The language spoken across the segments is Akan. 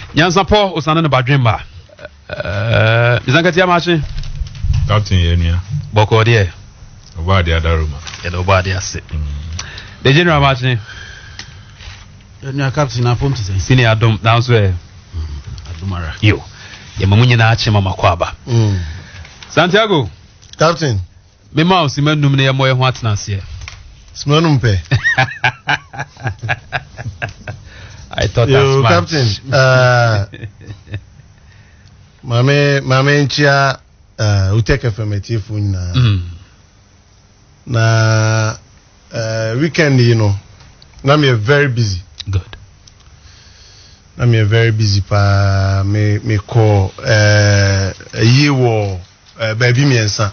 Nyansa Paul Osana Badrimba. Izankatia Machi. Captain Yenia. Boko dear. Obadi Adaruma. And Obadi Asset. The General Machi. Your captain upon to say Senior Adam Downswell. Adumara. You. Yamunya Nachima Makwaba. Santiago. Captain. Me mouse, you men nominate more what's not here. Smanumpe. I thought you, that's Captain. Mame nchia uteke femetifu na weekend, you know. Now me very busy. Good. Now me very busy pa me call yewo baby miensa.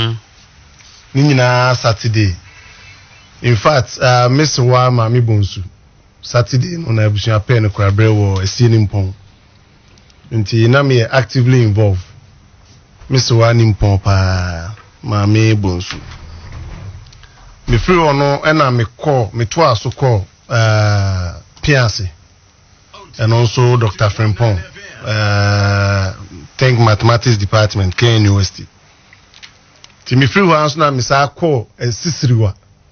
Nina Saturday. In fact, Miss Wama mi bonsu. Saturday no na ebusuya pen kura brewo esini mpon. Nti na me actively involved. Miss Wani mpon pa ma me bonsu. Me free ono ena me call, me to aso call Piansi. And also Dr. Frimpong. Think mathematics department K University. Ti me free once na me sa call Sisiriwa.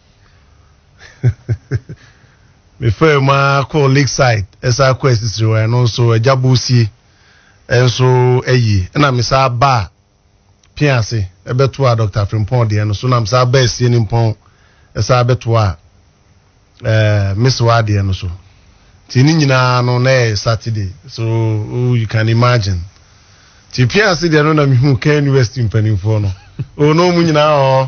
Me free ma call Lakeside esa call Sisiriwa and also Jabusi and so eyi na me sa ba Piansi ebeto a Dr. Frimpong de and so na me sa ba esi ni mpon esa beto a Miss Wadi and so ti ni nyina no na Saturday, so you can imagine ti Piansi de no na me hu K University mpanimfo no o no mu nyina o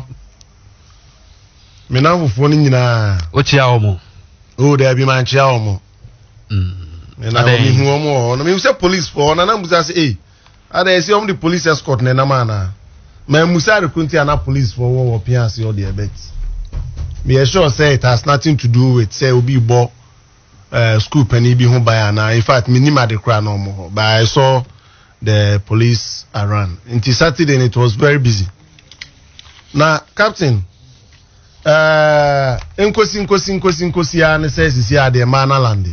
me na fufo ni nyina Ochia omo o de bi man chia omo me na mi hu omo no me say police for na musa say ada say the police escort na na ma musa recruit na police for wo Piansi or the bet me sure say it has nothing to do with say obi bo school penny bi hu by na. In fact me nima de kra no mo, but I saw the police around until Saturday and it was very busy. Now Captain nkosi ya ne say sisi ade ma na lande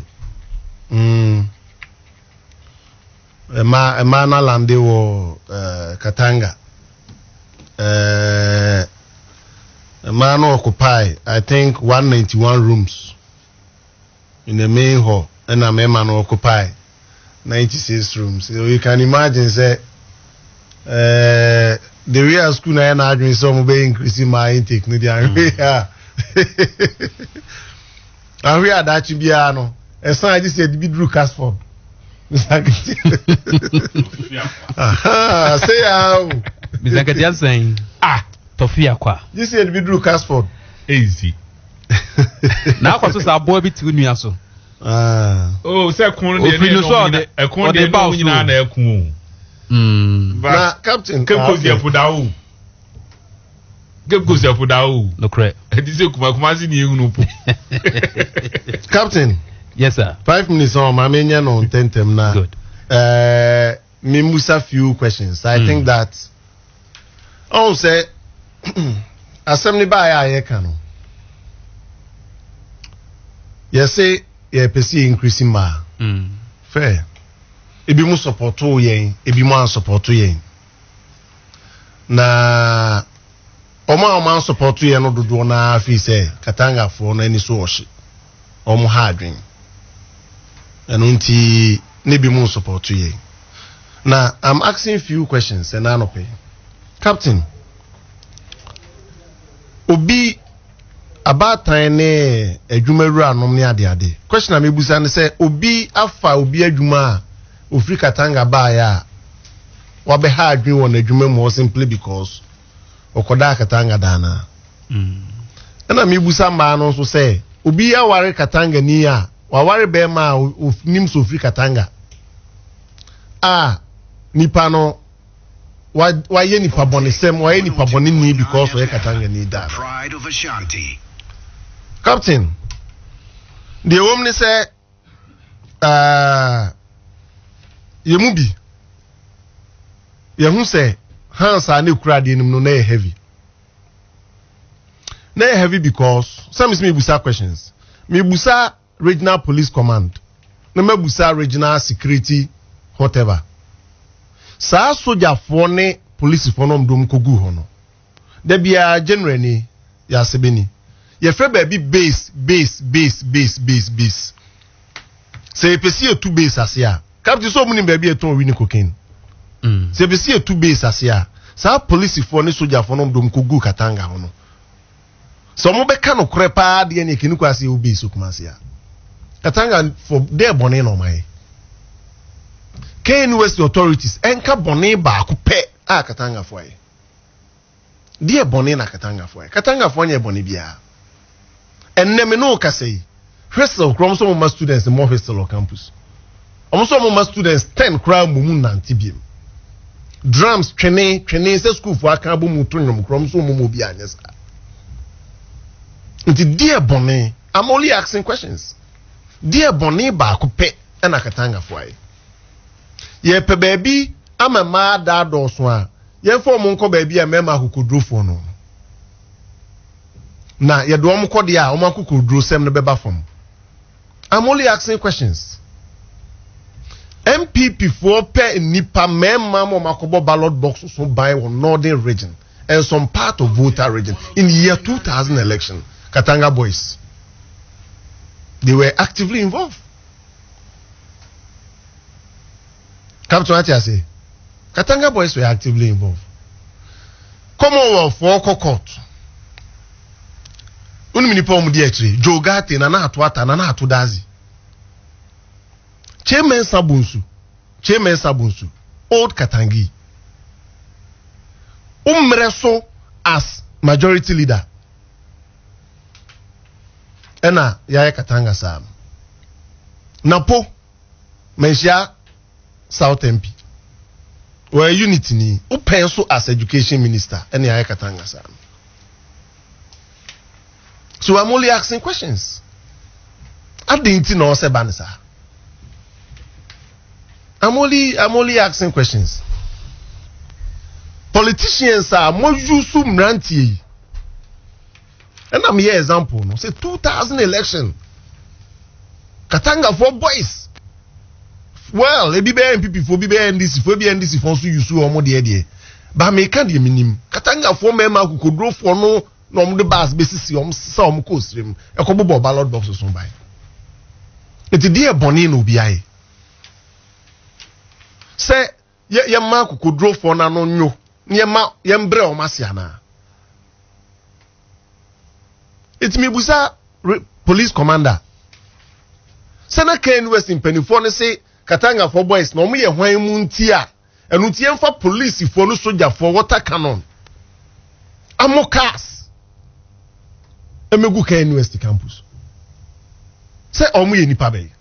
ma na lande wo Katanga man occupy I think 191 rooms in the main hall and a man occupy 96 rooms. So you can imagine say the real school na doing some be increasing my intake no dia and we are that you be no and so I just said be Drew Casford say how Bizankatia saying Tofia kwa. You said we drew Casford. Easy. Na kwa so sa boy bi ti nua so. Oh, say kun de no so de ekun de ba nyina na ekun. Na Captain Kemkozi afudawo. Kemkozi afudawo. No correct. Edise kuma si ni ehunu po. Captain. Yes sir. 5 minutes on my menya no tentem na. Good. Me musa few questions. I think that say assembly by aye kanu. You say ye pesi increasing ma. Fair. Ebi mu support to yen, ebi mu an support to yen. Na oma support to yen no dodo na fi say Katanga for na ni so ohye. Omo ha adwen. Eno nti ne bi mu support to yen. Now I'm asking few questions and I no pay. Captain, obi about time ne adwumaru anom ne ade question am ebusa ne say obi afa obi adwuma ofri Katanga ba ya wa be ha adwen won adwuma mu simply because okoda Katanga dana na me ebusa ma no so say obi ya ware Katanga ni ya wa ware be ma nim so ofri Katanga nipa no why any pabonisem why any pabonini because we Katanga need that pride of Ashanti. Captain, the woman say yemubi yehu say hands are ne kura de no na heavy because some is me busa questions me busa regional police command na me busa regional security whatever. Saa soldier for ne police for no mdom kogu ho no. De bia general ni ya sebeni. Ye fe baby base. Say pesi e 2 base asia. Captain so muni baby e ton win cocaine. Say pesi e 2 base asia. Saa police for ne soldier for no mdom kogu Katanga ho no. So mo be ka no krepa de ne kinu kwase obi so kumasia. Katanga for there bone no mai. KNUS authorities enka bone ba ko pe a Katanga for ai. There bone na Katanga for ai. Katanga for nya bone bia. Enne me no ka sei. Hwesel krom so mo students more hwesel on campus. Omo mo students 10 kra mumu nanti biem. Drums twene se school for aka bo mu tonwom krom so mo bi anyesa. Nti dear Bonnie, I'm only asking questions. Dear Bonnie ba ko pe na Katanga for ai. Ye pe baby ama ma da do so a. Ye fo mo nko baby a mema kokodro fo no. Na ye do mo kode a o ma kokodro sem no beba fam. I'm only asking questions. MPP for pe nipa mema mo makobo ballot box so buy on northern region and some part of voter region in year 2000 election. Katanga boys, they were actively involved. Captain Atia say, Katanga boys were actively involved. Commonwealth for court. Uniminipo mudietri, Jogate na na atuata na atudazi. Chairman Sabunsu, Old Katangi. Umreso as majority leader. Ena yaya Katanga Sam. Napo Menshia South MP. Where unity ni upenso as education minister ena yaya Katanga Sam. So I'm only asking questions. I didn't know Sebanisa. I'm only asking questions. Politicians are more useful mranti. And I'm here example. No? Say 2000 election. Katanga for boys. Well, ebi be MPP for be NDC for so use omo de. But me can the minimum. Katanga for mema kokodro for no mo de bas besisi sa ko stream. E ko bobo ballot box so buy. It dey boni no bi ai. Say ye ma kokodro for na no nyo. Ye mbre o masiana. It's me busa police commander. Sana KNUS in Penifone say Katanga for boys no mo ye hwan mu ntia. Enu tie mfa police for no soldier for water cannon. Amokas. Emegu KNUS campus. Say omo ye nipa be.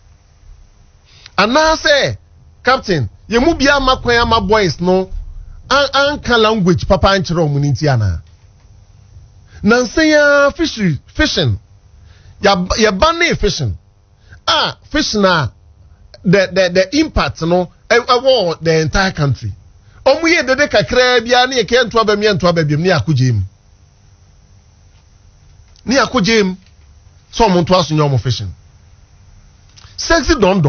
Ana say captain, ye mu bia makwan ama boys no anka language papa anchero omo ntia na. Nansenya fishing. Ya banne fishing. Fishing na the impact no the entire country. Omuye dede kakra bia na yeke nto abam ni akojem. So omuntu aso nyomo fishing. Sexy don.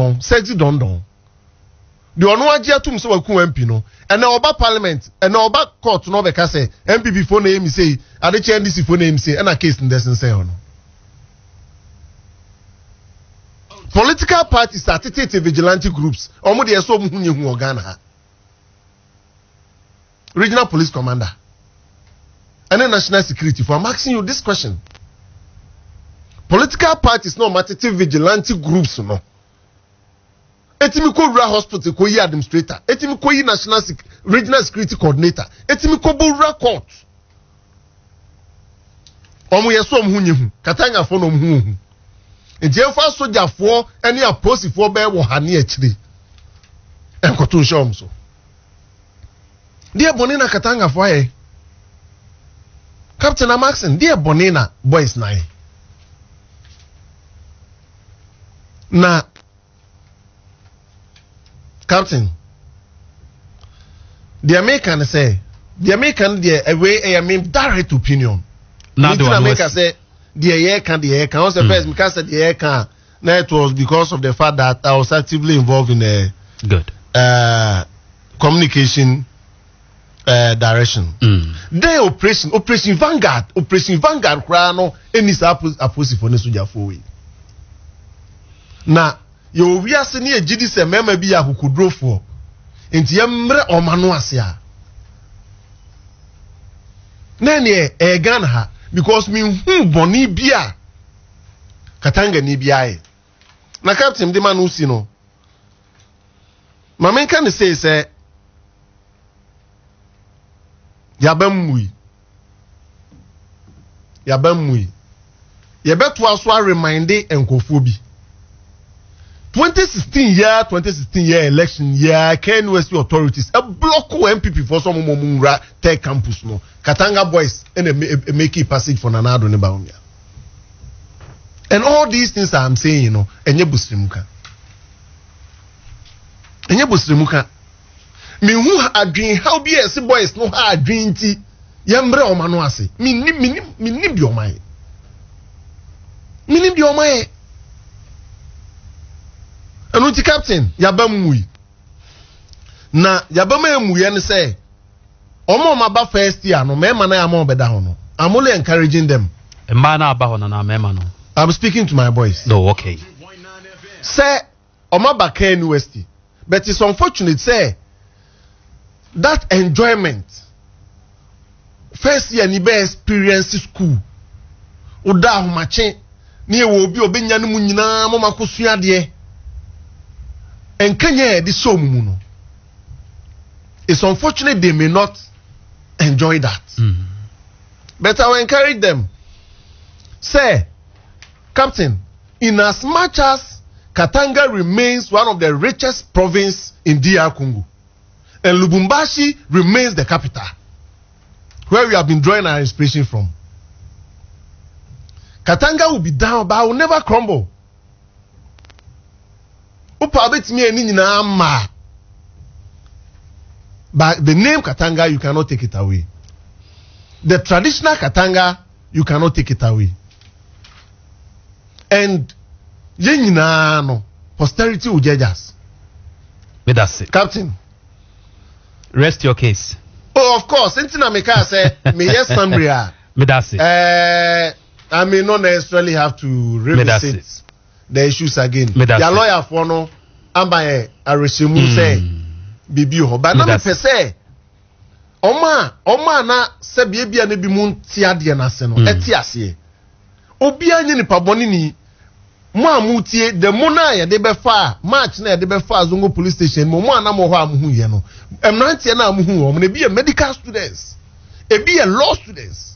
The ono agi atum se waku MP no. And na oba parliament, and na oba court no be ka say MPP for na emi say, ade che NDC for na emi say, and a case ndesen say ono. Political parties are tete vigilante groups. Omo de so muhunye hu organa ha. Regional police commander. And then national security for I'm asking you this question. Political parties no matter vigilante groups no. Etimi ko rural hospital ko yi administrator, etimi ko yi national regional security coordinator, etimi ko rural court. Omo yeso omhunye hu, Katanga fo no omhu. Ejefa soldier fo ene aposi fo be wo hane akire. Enkoto shom so. Die bonina Katanga fo aye. Captain Amaxen, die bonina boys nine. Na Captain, the American say, I mean direct opinion. Now the American say, the air can also first because the air can. Now it was because of the fact that I was actively involved in Good. Communication direction. Then Operation Vanguard krano any apposi for nesuja for na yo wiase ne agidi se mema bi akukudrofo enti yemre omano ase a na ne Ghana ha because me hu boni bia Katanga ni bia na captain de manu si no mama kan say yabamui yebeto aso a remind enkofuo bi 2016 year election year KNUST authorities a block MPP for some momura tech campus no Katanga boys and make it passage for Nanado ne baumia. And all these things I'm saying, you know, enye busrimuka me who adwin how be as boys no ha adwin ti yembre o mano ase me ni bi o mai anu ti captain yabamui na yabamamu ye ne say omo maba first year no mema na am obeda ho no I'm only encouraging them na aba ho na mema no I'm speaking to my boys. No, okay. Say omo ba KNUST but it's unfortunate say that enjoyment first year ni be experience school oda ahomache ni e wo obi obenya no mu nyina mo makosua de enkanye di so mu no it's unfortunate they may not enjoy that but I will encourage them say captain in as much as Katanga remains one of the richest province in DR Congo and Lubumbashi remains the capital where we have been drawing our inspiration from. Katanga will be down, but I will never crumble. But the name Katanga, you cannot take it away. The traditional Katanga, you cannot take it away. And posterity will judge us. That's it. Captain. Rest your case. Oh, of course. Anything I make say, me yes, Sambria. That's it. I may not necessarily have to revisit the issues again. Your lawyer for no, I'm by a reshimu say, Bibi, but not per se. Oma na se bibi ane bimun tiadi anaseno. Etiasi. Obia ni pabonini. Mo amutie the mona ya de be fa march na ya de be fa Zongo police station mo ana mo ho amuhu ye no emrantie na amuhu o mo na be medical students e be law students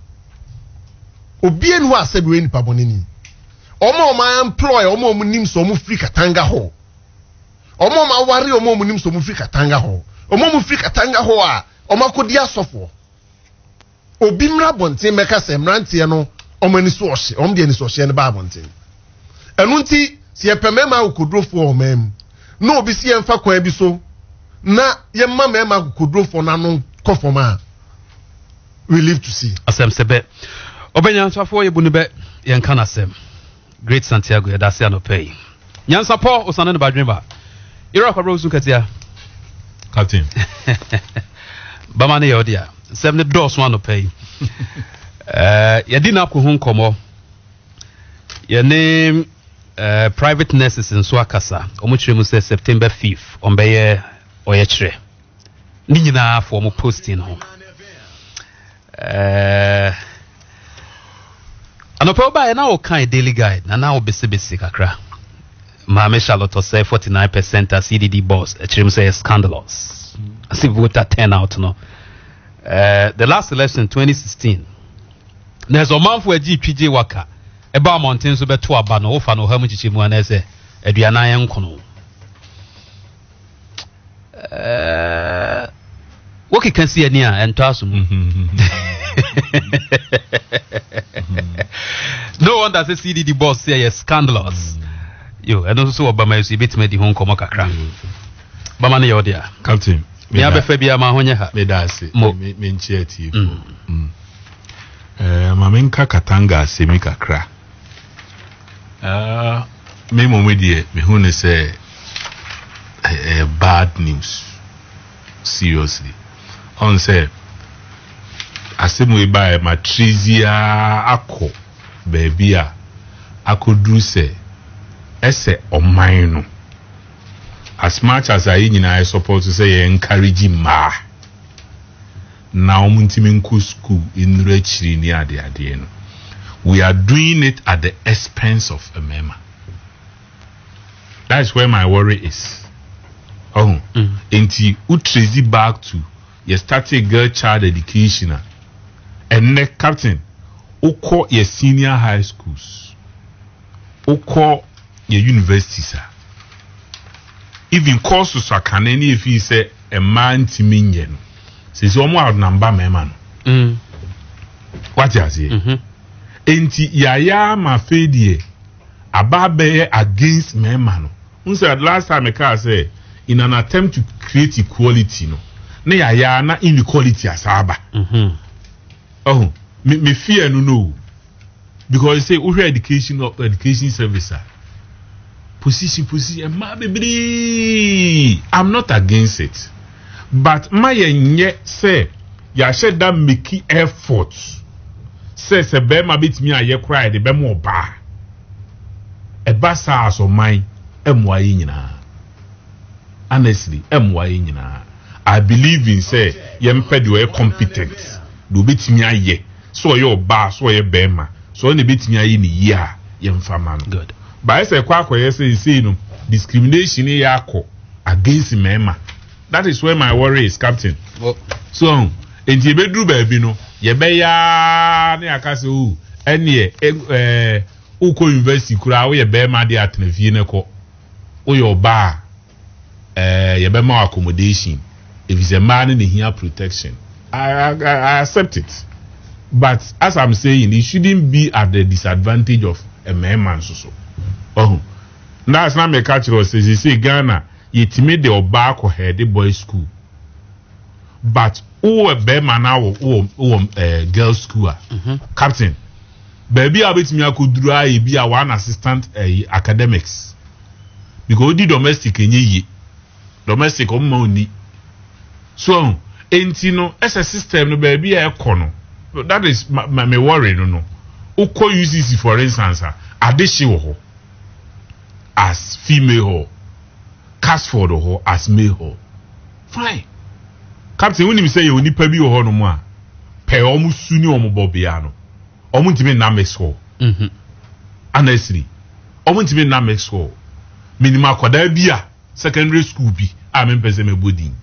obi enu asabi we nipa bonini omo ma employ omo nim so mo free Katanga ho omo ma ware omo nim so mo free Katanga ho omo mo free Katanga ho a omo akodi asofo obi mra bonten meka se emrantie no omo ani so ohye omo de ani so ohye ne ba bonten enunti si epemema ukodrofo omem no obi si emfa kwa bi so na yemma mema ukodrofo na no kofoma we live to see asem sebe obenya nsafo ye bunebe yen kan asem great Santiago ya dase anopay nyansa po osane ne badwemba ira kwa rozu katia captain bamane yodia sem ne dos one anopay yadi na ko hu nkomo ye name private nurses in Swakasa omuchire mu say September 5th ombeye oyechire ni nyina for mo posting ho anopa ba na o kan daily guide na o bese kakra Mama Charlotte say 49% as CDD boss achire mu say scandalous as if voter turn out no the last election 2016 there's a man for GPJ waka eba mountain so beto aba no ofa no ha mu chichimu ana ese aduana yen kono woki kan see ani a ento aso mu no one that say CDD boss say yes scandalous yo and also obama you bit me di hon komo kakra bama na yodia captain me abefa bia ma honye ha me da se me nchi ati ma menka Katanga semi kakra me mo me die me hu ne se a bad news. Seriously. On say asemu by matrizia ako baby akodru say ese oman no. As much as I support to say encourage ma now muntimenku school in rechiri ni ade no. We are doing it at the expense of a mema. That's where my worry is. Oh, until we trace it back to you started girl child education and next captain who call your senior high schools, who call your universities. Even courses are can any if you say a man to minion. Says almost number man. What you say? Enti yaya mafedie ababe against memano. Unsaid last time I say in an attempt to create equality no. Na yaya na inequality asaba. Oh, me fear no. Because say we education service. Position I'm not against it. But my yenye say ya should that make efforts. Says a bema bit me a ye cry the bemo ba. A basa so mine na. Honestly, na. I believe in say yemped you competent. Do bit me a ye. So your ba so ye bema. So any bit me a ye ni ya yemfaman. Good. But I say kwako say no discrimination yako against mema. That is where my worry is, Captain. Well, so enti bedru baby no yebe ya ne akase o ene uko university kura wo yebe ma de atnafie ne ko o yo ba yebe ma accommodation if it's a man in here protection I accept it, but as I'm saying it shouldn't be at the disadvantage of a man so oh that's not me catch us say Ghana yetime de oba ko head boys school but who a bema now girls school captain baby abetimi akodura e bi a one assistant academics because di domestic enye domestic o ma oni so enti no as a system no baby e kono that is my worry no ukọ UCC for instance adehye wo ho as female Casford ho as male ho fine. Captain, when you say you need pebi or no more, pay almost sooner or more biano. Or want to be Namex hall. Honestly, I want to be Namex hall. Minima Quadabia, secondary school be, I'm in Peseme Budding.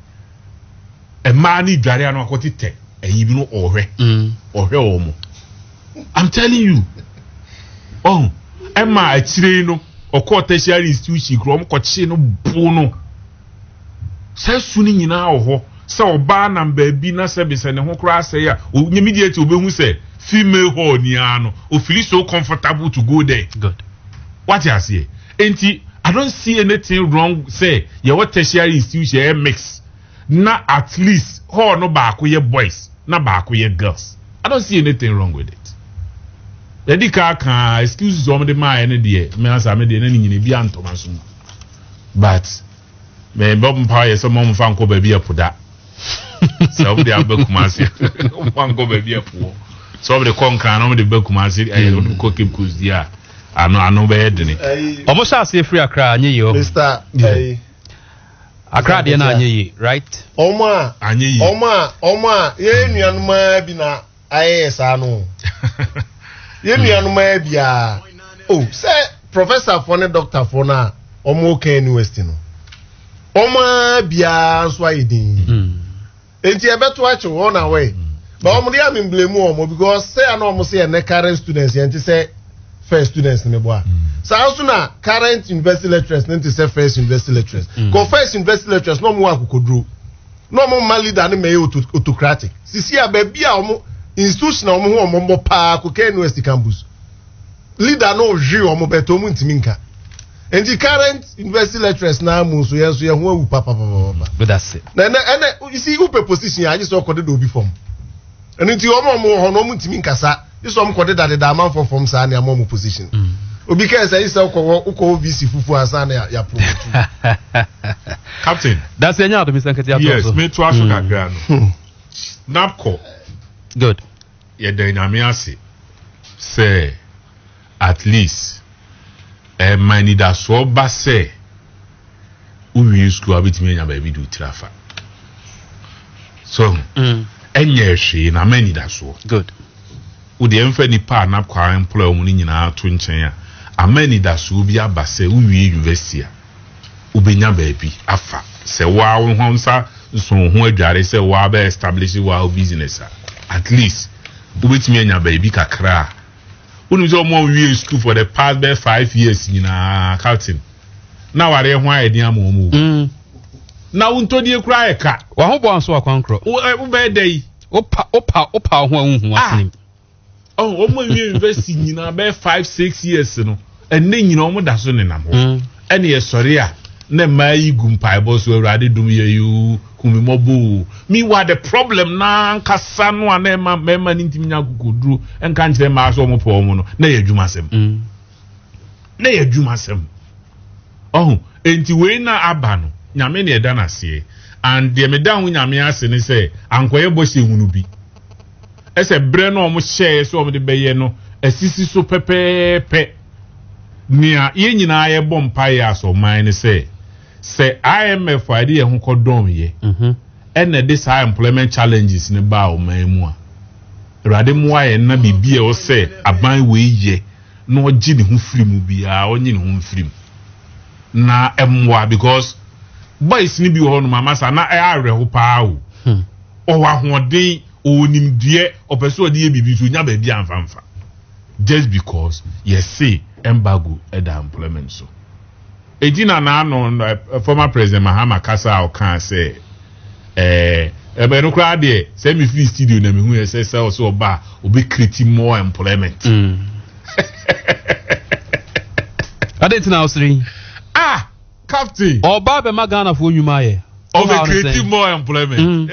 A mani Dariano Cotite, and even or her. I'm telling you. Oh, Emma, a train or court tertiary institution, Grom Cochino Bono. Says sooning in our so ba na baby na service ne ho kra say ya immediately obehu say female hall ni ano o feel so comfortable to go there. Good. What you say? Enti I don't see anything wrong say your what tertiary institution mix na at least hall no ba ko ye boys na ba ko ye girls. I don't see anything wrong with it. Edika kan excuses o me ma ene de me answer me de na nyine bi antoma so but me bob power so mom fan ko ba bi apoda. So the Abakumasi, one go baby up. So the conquer, no the Bakumasi, I don't cook him because dear. I know bad. Almost as if free Accra, Mr. Accra, right? Oma, ye ma bina IAS ano. Ye ma bia. Oh, say Professor Fone, Doctor Fona, Omo Ken Westino. Oma bia swiding. Enti ebeto ache one away. But omo dey am blame omo because say I know omo say na current students enti say first students ne boa. So also na current university lecturers enti say first university lecturers. Go first university lecturers no mo akokodro. No mo man leader ne may autocratic. Sisi ababi a omo institution omo ho omo mbo pa ko Ken University campus. Leader no ji omo beto omo ntimi nka. And the current university lecturers now move so yes, we are who papa. But that's it. And you see, who position I just saw coded obi form. And into your mom or no muntimin cassa, this one coded that the demand for forms and your mom position. Because I saw Uko VC Fufu Asana, ya Captain. That's the end of Mr. Ketia. Yes, me to ask you. Napco. Good. Yeah, the say at least many that so basse we school a bit me na baby do trafa. So enye she na many that so. Good. Wo de emfa nipa na kwa employ omu ni nyina to nchen a amani da so bi abase uwie university a ubenya baby afa se wa wo honsa so ho adware se wa ba establish wa business at least ubetimi anya baby kakra unu zo mo wie school for the past 5 years nyina Captain na ware ho ayedi amomu na unto die kura eka wa ho bo anso akwankro wo be dey opa ho anhu asenim. Oh, omo university nyina be 5-6 years no enne nyina omo da so nenam ho ene ye sori a na mai gumpai bo so awrade dum ye yu kumimobu mi wa the problem na nkasa no na mema ntimi nya kokoduru enka nkyere ma so omo po omo no na ye adwumasem na ye adwumasem oh enti we na aba no nyame na eda na se and de me da ho nyame ase ne se ankoye bo se hunu bi ese bre no omo share so omo de beye no asisi so pepepe nia ye nyina ye bompa ya so man ne se IMF ide ye ho kodom ye ene this high employment challenges ne ba o man mu a rade mu aye na bibie o se aban we ye no ogi ne ho firim bia onyi ne ho firim na emwa because boys ni bi ho no mama sa na are ho pa o wa hoden onim die opeso de bibi so nya ba bia amfamfa just because yes say embargo at the employment so ejina na no former president Mahama Kasa o kan say ebe no kra de say me free studio na me hu say so ba obi create more employment Adeti na osiri Captain oba be magana fo nyuma ye obi create more employment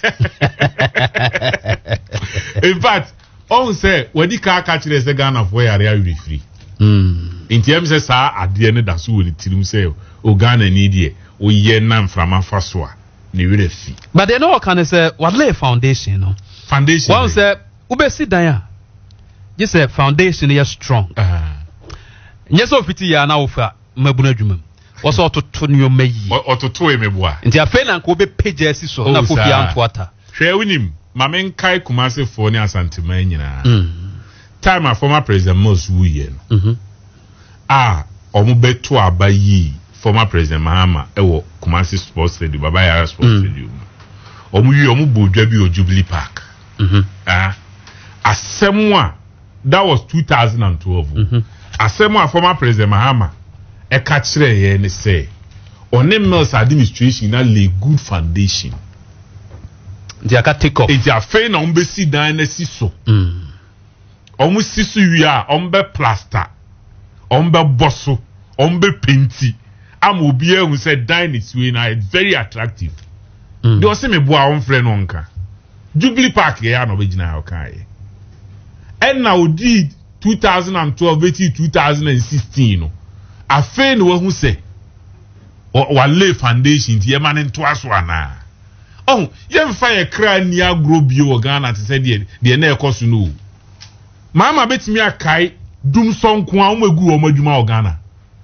in fact on say wedi ka kire say Ghana for yare are free inti em say sa ade ne da so woni tirim say o Ghana ni die o ye na mframa fa so a ne were fi but they know can say what lay foundation no foundation one say ubesi dan a you say foundation is strong yes so fiti ya na ofa mabuna adwuma was ototo ne omayi ototo emeboa nti afa na ko be page asi so na fofi antoata hwe winim mamen kai kumase fo ne asantema nyina time a former president Mos wuye no omo beto abayi former president Mahama ewo Kumasi Sports Stadium baba ya Sports Stadium omo yi omo bodwa bi o Jubilee Park asemwa that was 2012 asemwa former president Mahama e ka kire ye ne say Onem Mills administration na lay good foundation they aka take off it ya fe na ombe si dan na si so omu si so wi a ombe plaster ombe bosso ombe painti am obi ehun say dan is we na it's very attractive they say me boa on friend onka Jubilee Park ya na obegina ya kan ye and now did 2012 2016 no afe no who say wa lay foundation ti e man nto aso ana oh yemfa ye kra ni agro bio Ghana te say de na ekoso no mama betimi akai dum sonko a omegu o madwuma o Ghana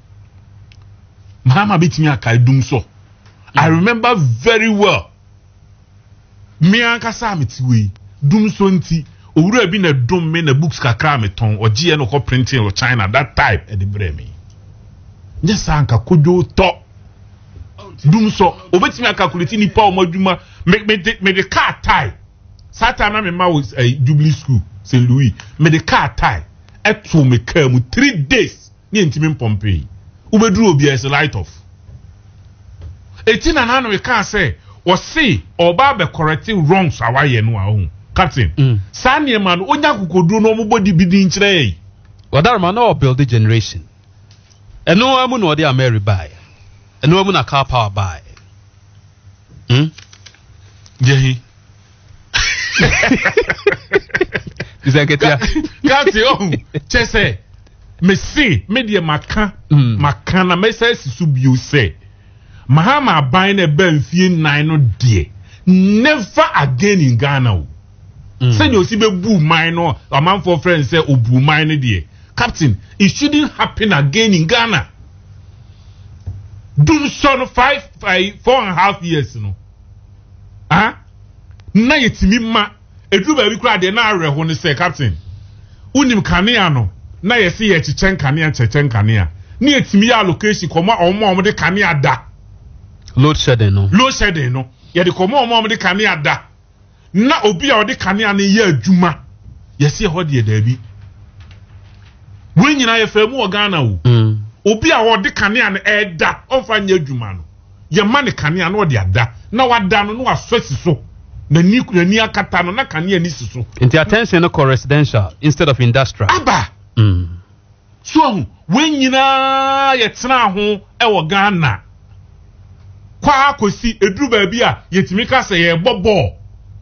mama betimi akai dum so I remember very well me ankasa ametiwe dum so nti owura bi na dum me na books kakra me ton ogie no ko printing o China that type e de breme nyesa anka kojo to dum so obetimi akakuliti ni pa o madwuma me the car tie Satana me ma was a Jubilee School St. Louis me the car tie eto me car mu 3 days ni ntimi pompe ubeduru obi as light off etina na no we can say o see oba be correcting wrongs awaye no ahun captain sanye man onya kokoduru no mo body bidi nkire wadar man no build the generation eno amu no dey Mary buy eno amu na car power buy jehi Izenketia Kati chese me see me de maka na me say sisu bio say Mahama buying a benfie 9 no dear. Never again in Ghana. Send your sibe boo minor, a man for friends say, oh, boo minor dear. Captain, it shouldn't happen again in Ghana. Do son 4.5 years, no. Huh? Na yetimi ma edu ba bi kura de na arre ho ne say captain unim kanea no na yesi ye chichen kanea na yetimi ya location koma omo de kanea da load shedding no ye de koma omo de kanea da na obi a de kanea ne ye adwuma yesi ho de da bi we nyina ye fa mu Ghana wo obi a wo de kanea ne da onfa nya adwuma no ye ma ne kanea no de ada na wada no asɔsi so na ni akata no na kanea ni siso into attention no residential instead of industrial aba so when nyina ye tena ho e wo Ghana kwa akosi eduru ba bi a yetimi ka se ye bobɔ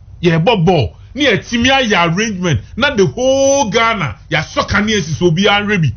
ni yetimi aye arrangement na the whole Ghana ya so kanea siso bi anrebi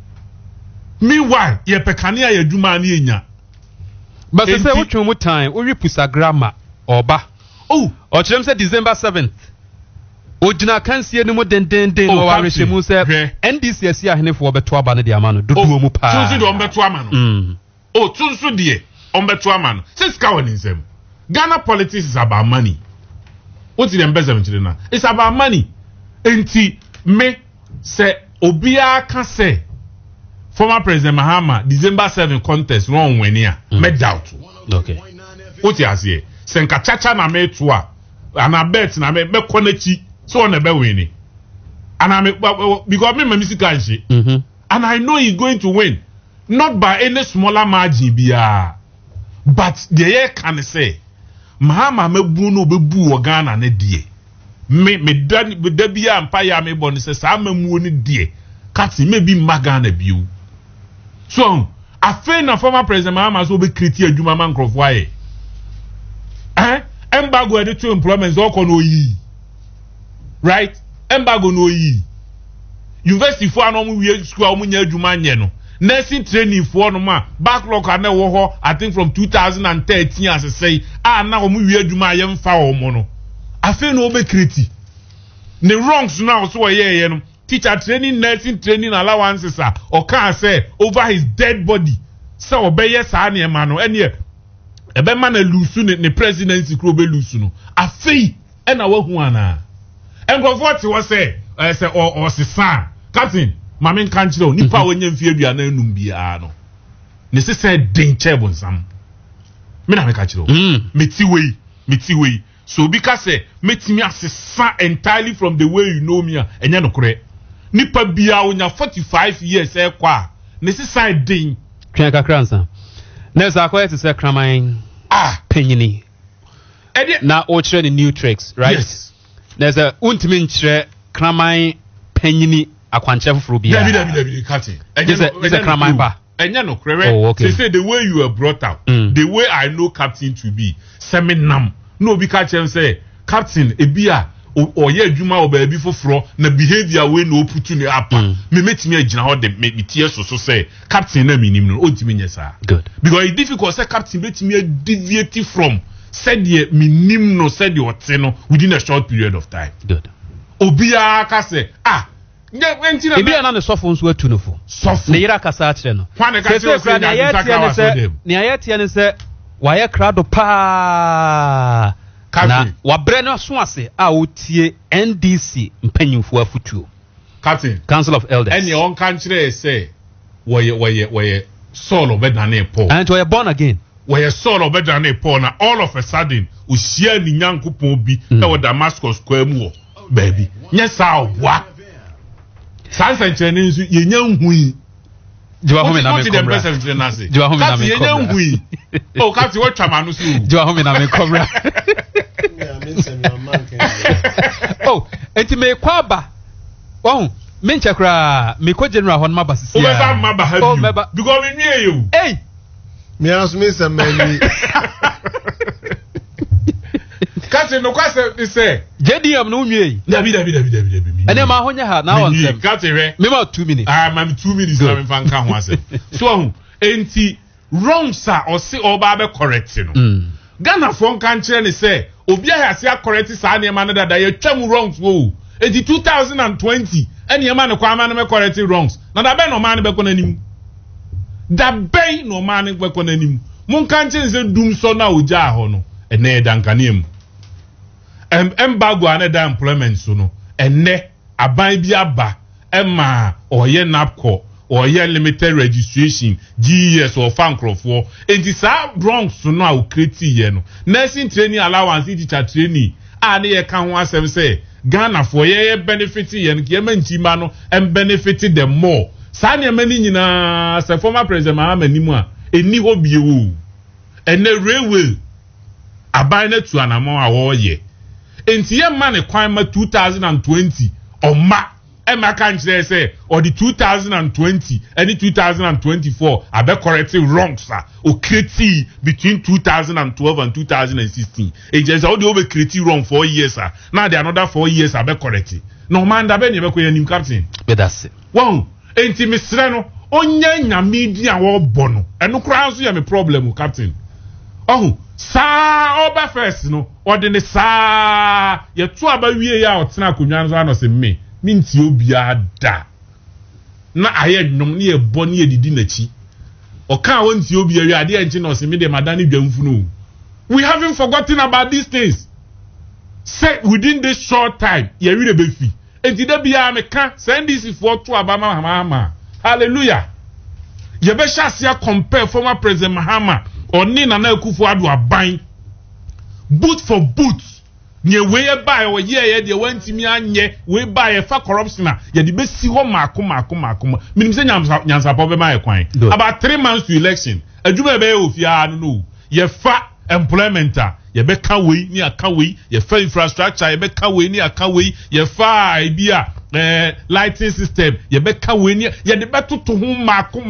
meanwhile ye pe kanea ya dwuma na enya. But they say which one time we pusa grammar oba. Oh, or them say December 7th. Ojina kan sie no mo den o wa rehemu say NDC asia hene fo beto aba no de ama no dodo mu pa. Tunsu de ombeto ama no. Oh, tunsu de ombeto ama no. Say ska won nsem. Ghana politics is about money. What them bezem chire na? It's about money. Enti me say obia kan say former President Mahama December 7 contest wrong when here. Me doubt. Okay. What you say? Senka chacha na me toa. And I bet na me konechi so on be winning. And I because me musical shit. And I know he's going to win. Not by any smaller margin biya. But the year can say Mahama me bunu be bu Ghana ne die. Me dan be biya empire me bon say sa me mu ni die. Kati me bi magana biu. So, I feel na former President Mahama so be critique adwuma man krofo aye. Embargo ede to employment all no yi. Right? Embargo no yi. University for no mu wie school mu nya adwuma nye no. Nursing training for no ma backlog na wo ho I think from 2013 as say na wo mu wie adwuma ye mfa wo mo no. I feel no be critique. The wrongs now so ye no. Teacher training, nursing training allowances or can say over his dead body. So obey yes, any man or any a man a loosen the presidency crobe loosen. A fee and a one. And what was say, I say, or son, Captain, Mammy can't you nipa when you fear you are no numbiano. Necessary danger on some. Mina catch you. Mitiwe. So because say, meet me as entirely from the way you know me, and you're no correct. Nipa bia onya 45 years kwa necessary din twenka kransa nesa akoye to say kraman penyini na o chere the new tricks right yes nesa untimi nchire kraman penyini akwanche foforo bia dabi kati enya kraman ba enya no correct say the way you were brought up the way I know captain to be seminam no bi ka chere say captain ebia or ye juma or baby for fro na behavior we no put in up me metimi agina ho de me tie so say captain na minim no ontimi nyesa good because it's difficult say captain metimi deviate from said ye minim no said your no within a short period of time good obia ka say entina ebia na ne sofo nso atu no fo sofo ne yira kasa akire no kwane ka say na ye ne se wa ye krado pa na wabre no so ase a otie NDC mpanyimfo afutuo captain council of elders any on country say where Saul obedane Paul and we are born again where Saul obedane Paul na all of a sudden ushia ni nyankopon bi e wo Damascus kwa mu baby nya sa wa sansan chene nsu ye nya nhui Jiwa home na me kobra. Jiwa home na me kobra. Oh, Captain, what time anu su? Jiwa home na me kobra. Oh, enti me kwaba. Oh, me nchakra me ko general hon maba sisi. O be ba maba ha bi. Because we nwie you. Hey. Me asu me se mani. Captain no kwase say JDM no nwie. Dabi. Ene ma honya ha na on sem. Captain re. Me ma 2 minutes. I'm 2 minutes na me fan kan ho ase. So enti wrongs are or see oba be correct no Ghana phone country ni say obi ahase correct sa na man that ye twam wrongs wo edi 2020 ene man kwa man me correct wrongs na da be no man be konanim da be no man be konanim mun country say dum so na oja ho no ene dankanem embargo another employment so no ene aban bi aba ema oye napco oye limited registration GES or fankrofo enti sa wrong so no a create ye no nursing training allowance teacher training a na ye kan ho asem say Ghana for ye benefit ye no ye mantima no em benefit them more sa na mani nyina say former president Mahama nimu a eni ho biewu ene railway aban na tu anamo a wo ye enti ye man kwan ma 2020 oma Emma can't say or the 2020 and the 2024 I be correcting wrongs sir or creating between 2012 and 2016 it just all the over creating wrong 4 years sir now there another 4 years I be correcting no man da be never ko captain but that's it wow enti misre no onye nya media wo bono eno kra so ya me problem captain oh sa oba first no ordinary sa ye to aba wie ya otena akonwa no ano se me minti obia da na ayednom ne ebo ne edidi nachi oka wonti obia wi ade enchi no se me de madani dwamfu no we haven't forgotten about these things say within this short time ye wi be fi enti da bia me ka send this for to abama mama hallelujah ye be shasia compare former president Mahama oni Nana Akufo-Addo aban boot for boot nye we buy o ye de wantimi anye we buy fa corruption na ye de be si ho maako minim se nyansa po be ma kwan about 3 months to election aduma be ofia no ye fa employment ye be ka we ni aka we ye fa infrastructure ye be ka we ni aka we ye fa idea lighting system ye be ka we ni ye de be toto ho maako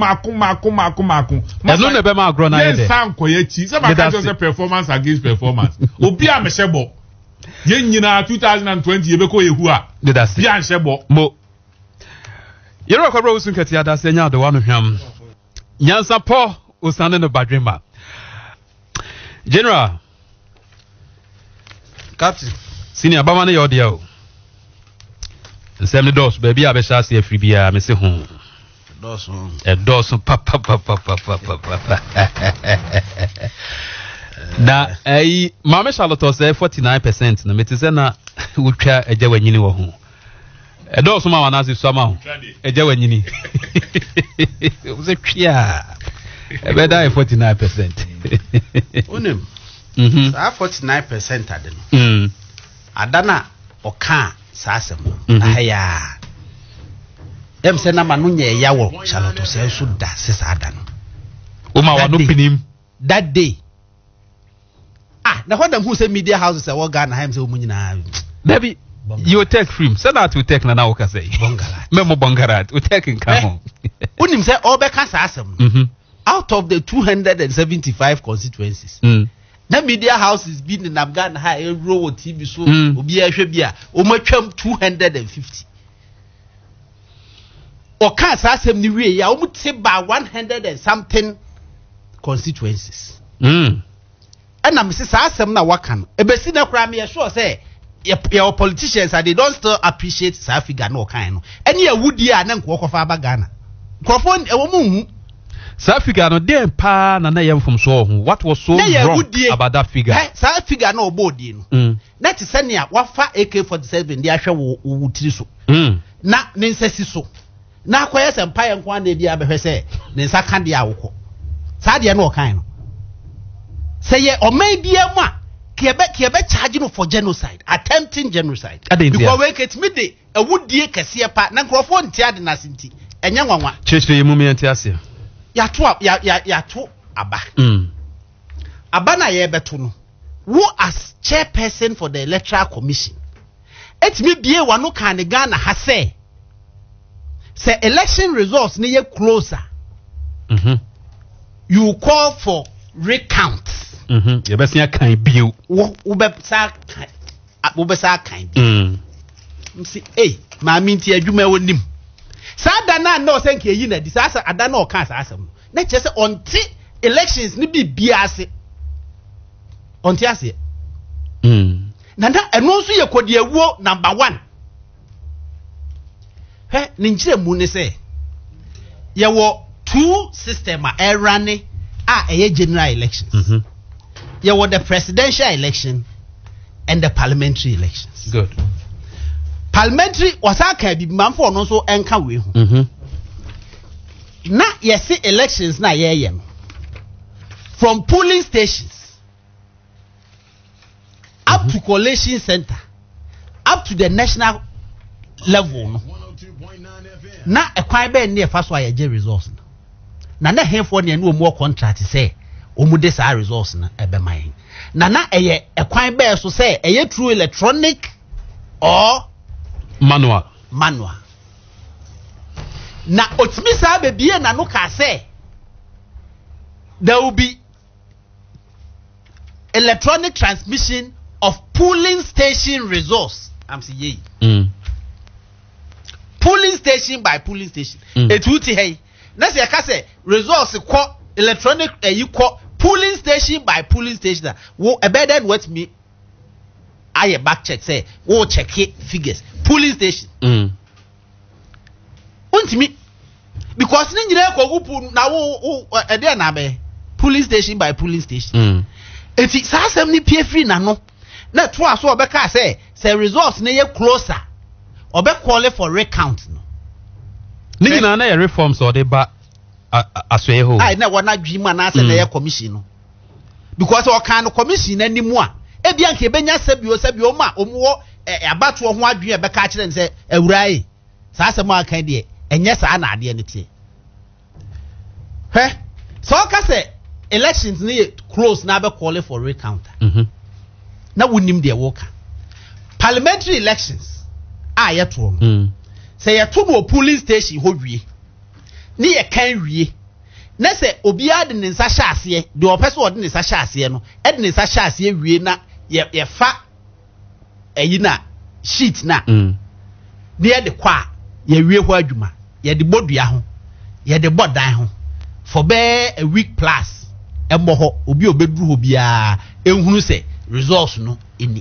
no ne be ma agro na ye de san koye chi se ba ka just performance against performance obi a me shebo ye nyina 2020 ye be ko yehu a bia nhebo mo yero kwabro usun katia da se nya do wanu hwam nyansa po usane no badwema general captain senior bama ne yodi o nsem ne dos ba bia be sha se afri bia me se hu dos papa na Mama Charlotte say 49% na metise na wutwa eja wanyini wo ho do so ma wana se so ma ho eja wanyini wo se twia e be da 49% onem sa 49% ade no adana oka sa asem ahaya em se na manu nye yawo Charlotte say so da se sa ada no o ma wa no pinim that day na when them who say media houses say what Ghana him say omunyina Debbie you take film say that we take na na woka say bongarat memo bongarat we take in come unim say obeka sa asem out of the 275 constituencies na media houses be in Ghana ha row TV so obi ahwe bia o matwam 250 o ka sa asem ni wie ya o muti ba 100 and something constituencies and I'm saying asem na waka no ebesi na kra me sure say your politicians they don't still appreciate South Africa no kind no any awudi a na nkokofa aba Ghana krofon e wo mu South Africa no dem pa na yem from so ho what was so wrong about that figure South Africa no body no na ti se ne wafa AK47 dey ahwe wo tiri so na ne nsasi so na akoye se mpa yen kwa na bia behwe se ne nsa ka de awoko sa de no kind no say ye o may be a ma kiebe charge no for genocide attempting genocide because we get me de a woodie kese pa na nkrofo ntia de nasinti enye nwanwa chechire mu mi ntia ya to aba aba na ye beto no who as chairperson for the electoral commission et me bie wano kan Ghana ha say election results ne ye closer you call for recount you best ya kan biu wo be sa kan msi ma minti adwuma wonim sa da na no se nke yi na di sa ada na o kan sa asem na che se onti elections ni bi biase onti ase nana eno nso ye kodiawo number 1 he ni njire mu ne se ye wo 2 system a running a general elections ye wo the presidential election and the parliamentary elections. Good. Parliamentary was a can be manfo no so enka we hu. Na yes elections na ye from polling stations up to collation center up to the national level no. Na ekwan be ne fa so aye results na henfo ne no mo contract say omude sa results na ebe man na eye ekwan be so say eye through electronic or manual na otimi sa be bie na no ka say there will be electronic transmission of polling station results. I'm saying polling station by polling station. Etuti hey na se ka say results ko electronic you ko polling station by polling station. Wo ebeden what me I back check say wo check figures polling station. Untimi because ni nyina ko gupu na wo e dey na be polling station by polling station. Eti sa asem ni pie free na no na to aso obeka say results na ye closer obe call for recount no. Ni nyina na reforms or dey ba aswe ho. Ai na wona dwima na say na ye commission no. Because o kan no commission animu a ebia nke benya sabio ma omuwo abato ho adwen e beka kire nse awurai sa asem akan de enye sa na ade ne tie. He so ka say elections ni close na be call for recount. Na wonim de woka parliamentary elections ye to no. Say ye to no polling station ho wie ni ye kan wie na say obi ade ne nsa hya ase de opese ode ne nsa hya ase no e de ne nsa hya ase wie na ye fa eyi na sheet na de ye de kwa ye wie ho adwuma ye de bodua ho ye de bodan ho for be a week plus embo ho obi obeduru ho bia ehunu se results no eni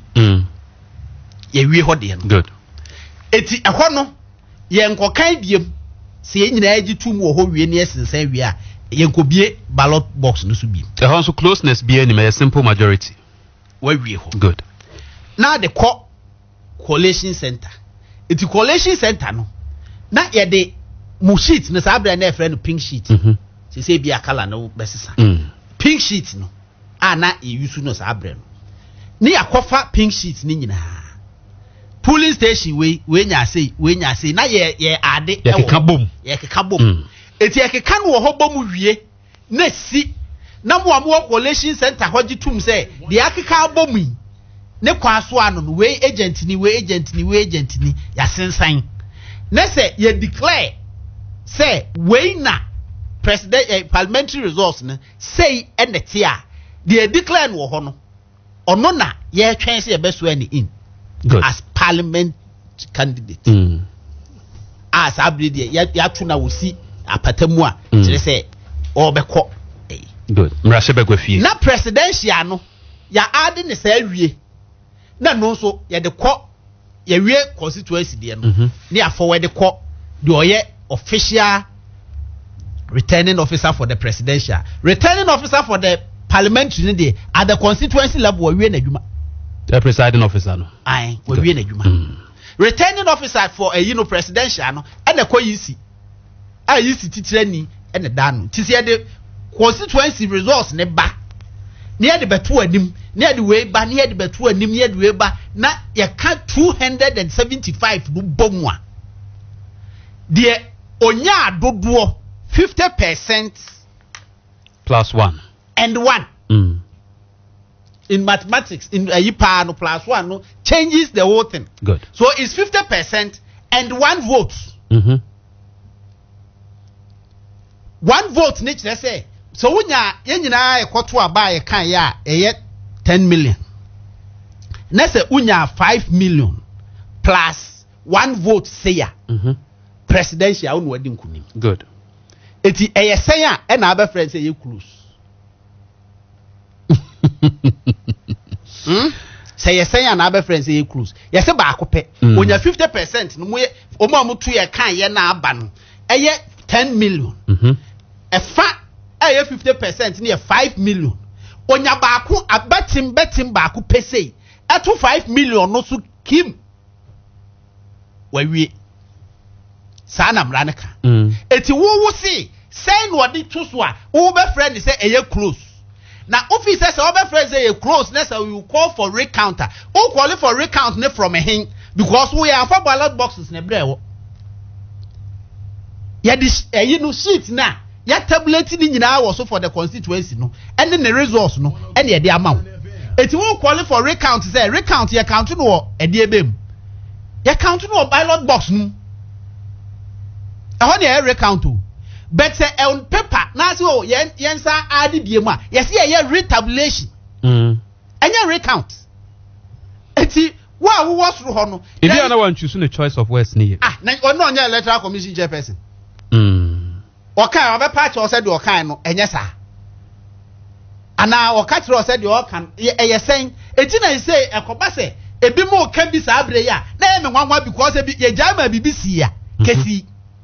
ye wie ho de no. Good. Eti ehɔ no ye nkokan biem se ye nyina agi tum wo ho wie ne esensan wie a ye nkobie ballot box no so biem. Ehɔ so closeness be any a simple majority. Wa wie ho. Good. Na de collation center. Eti collation center no na ye de mu sheet no sa abra na friend pink sheet. Se bia kala no besisa. Pink sheet no na e use no sa abra no. Ni akofa pink sheet ni nyina. Polling station we nya say na ye ade ye keka bom eti ye keka no ho bom wie na si na mo collation center hoji tum say de akeka bom yi ne kwaso ano no we agent ni ya sensan na say ye declare say we na president parliamentary results na say enete a de declare no ho no ono na ye twen say ye beso ani in. Good. As parliament candidate. As abidi ya tuna wosi apatamu a kire say obekọ. Good. Mrashe begwefie. Na presidential no ya ade ne sa awie. Na no so ye de kọ ye wie constituency de no. Ne ya forward de kọ de oye official returning officer for the presidential. Returning officer for the parliamentary ne at the constituency level we na adwuma. The presiding officer no. Aye, we na adwuma. Returning officer for a presidential no and a koyisi. I used to teach any and a dan. Tis the constituency results ne ba. Near the betu anim, near the way ba, near the betu anim, near the way ba, na ya can 275 no bomwa. The onya doduo 50% plus 1 and 1. In mathematics, in a no plus 1 no changes the whole thing. Good. So it's 50% and 1 vote. 1 vote nature say. So when ya ekoto aba ye kan ya 10 million. Na say unya 5 million plus 1 vote say ya. Presidential un wadi nkunim. Good. Eti say ya e na aba friend say you close. say yes say an abe friends say cruise yes say ba akope onya 50% no mo omo ye kan ye na aba no eye 10 million e fa eye 50% ne 5 million onya ba ako abatim ba ako pese eto 5 million no so kim wawie sana mraneka eti wo see say no odi to so a wo be friend say eye close. Now, officers say over friends say close. Next, we will call for recount. Who call for recount ne from a hing because we are for ballot boxes ne brewo. Ya this you know sheet na ya tablet ni nyina also for the constituency no and then the results no and the amount. It won't call for recount say recount ya count no e de ebem. Ya count no ballot box no. E ho na recount o. But say on paper na so yensa adi biema yes ye retabulation enya recount eti wa wo soro ho no if you na wan choose the choice of words ni na ono onya electoral commission chairperson okan obe patch o said the okan no enya sa ana okatire o said the okan ye sen eti na say ekoba say ebi mo ka bi sa abre ya na ye me nwanwa because ye jama bibisi ya kesi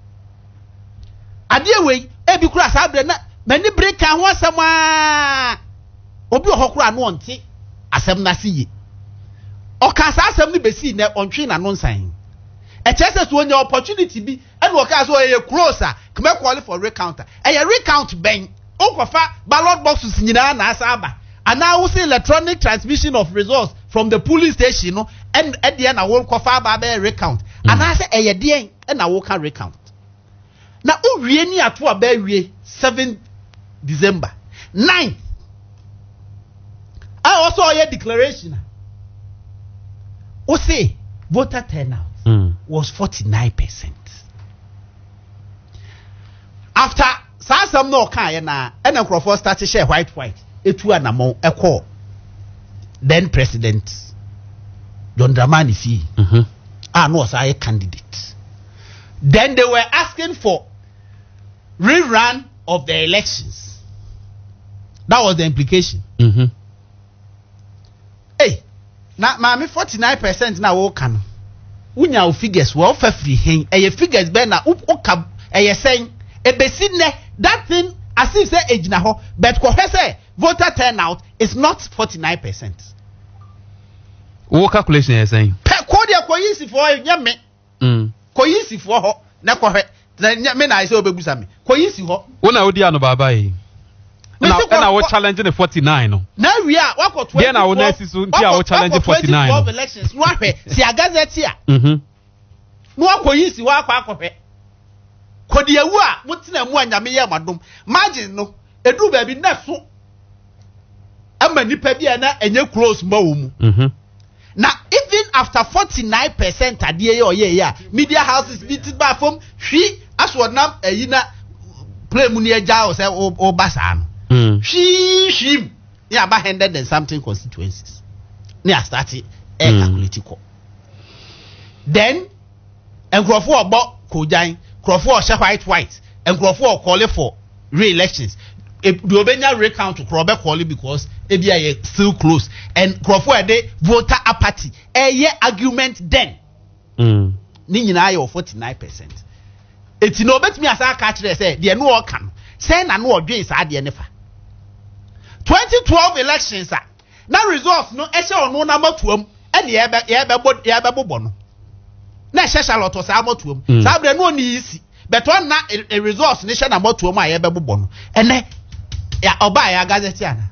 adie we ebi kura sabre na mani break kan ho asema obi ohokura no onte asem na siye oka sa asem ni besi na ontwe na no nsan e chese so onya opportunity bi e no oka so ye closer come call for recount e recount ben okofa ballot boxes nyina na asaba ana wo say electronic transmission of results from the polling station no and e de na wo kofa ba be recount ana say e ye de na wo kan recount. Na uwie ni ato abawie 7 December 9th. I also hear declaration. O say voter turnout was 49%. After some no kan na and Crawford started share white etu anamo ekọ then President John Dramani Fee no say candidate. Then they were asking for rerun of the elections. That was the implication. Hey, now mami 49% na wo kan. Unya o figures wo fa free hen. E figures be na uka e saying e besi ne that thing as if say ejina ho but ko say voter turnout is not 49%. Wo calculation e saying. Pe ko dia ko yisi for nyame. Ko yisi for ho na ko hwe me na say obegusa me ko yisi ho wona odi ano baba yi na wo challenge the 49 no na wi a wako 20 na wo na sisu nti a wo challenge 49 no elections no ahwe si agazeti a no wako yisi wa akwa ko de ewu a mutena mu anyame ye madom margin no edu ba bi na so ama nipa bi na enye close ma wo mu now, even after 49% adie ye oye ya, media houses beated by from she as what nam yina play muni eja o say o basa no. She ya ba 100 and something constituencies. Ni a start calculate ko. Then enkrofo obo kojan, krofo o white, enkrofo call for re-elections. The obenya recount to Krobe Quali because ABI still close and Crawford de voter apathy. A argument then. Nina 49%. It's no bet me as I catch they say the no can send and no dreams at the NFA. 2012 elections are now results no or no number to them and the Yababo Bono. Na Shashalot was able to him. Sabre no easy, but one na a resource nation about to my Yababo Bono and then. Ya obaye agazetiana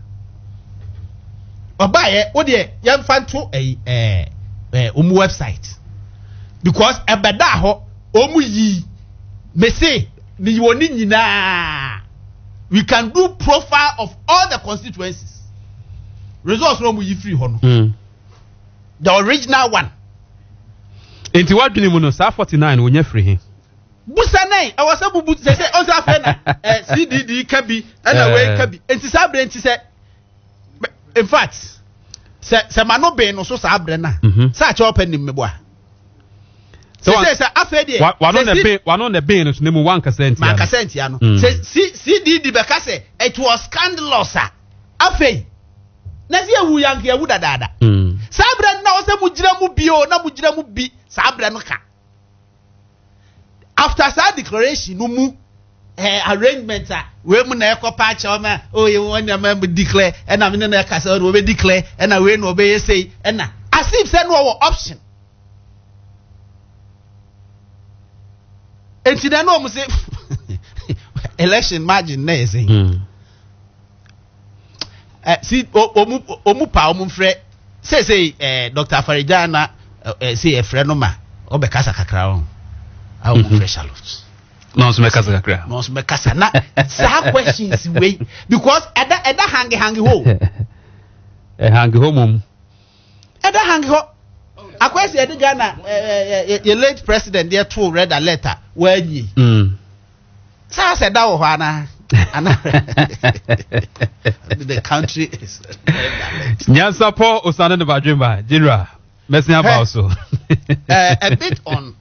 obaye wo de yem fanto omu website because ebeda ho omu yi me say ni woni nyina we can do profile of all the constituencies results no mu yi free ho no the original one enti wadwene mu no sa 49 wonya free he busanai I was able to say onza fena CDD kabi and way kabi enti sabre enti say in fact se mano be no so sabre na sa che open nim mebo a so say afede one on the bin no nemu 1% ya 1% ya no say CDD be ka say it was scandalous afei na se ewu yanke ewu dadada sabre na o se mujira mu bio na mujira mu bi sabre no ka after that declaration no mu arrangement we mu na ekopa cha ma o ye won na ma declare na me na ka say we declare na we no be say na as if say no option enti na no mu say election margin na say see omu frɛ say Dr. Farijana say e frɛ no ma obekasa kakra on omu frɛ Charlotte no so mekasa kakra no so mekasa na sa questions wey because eda hangi ho hangi ho mum eda hangi ho akwesi edi Ghana your late president there to read a letter when yi sa said that ho ana the country is Nyansa Paul Osane de Badwimba General messing up also a bit on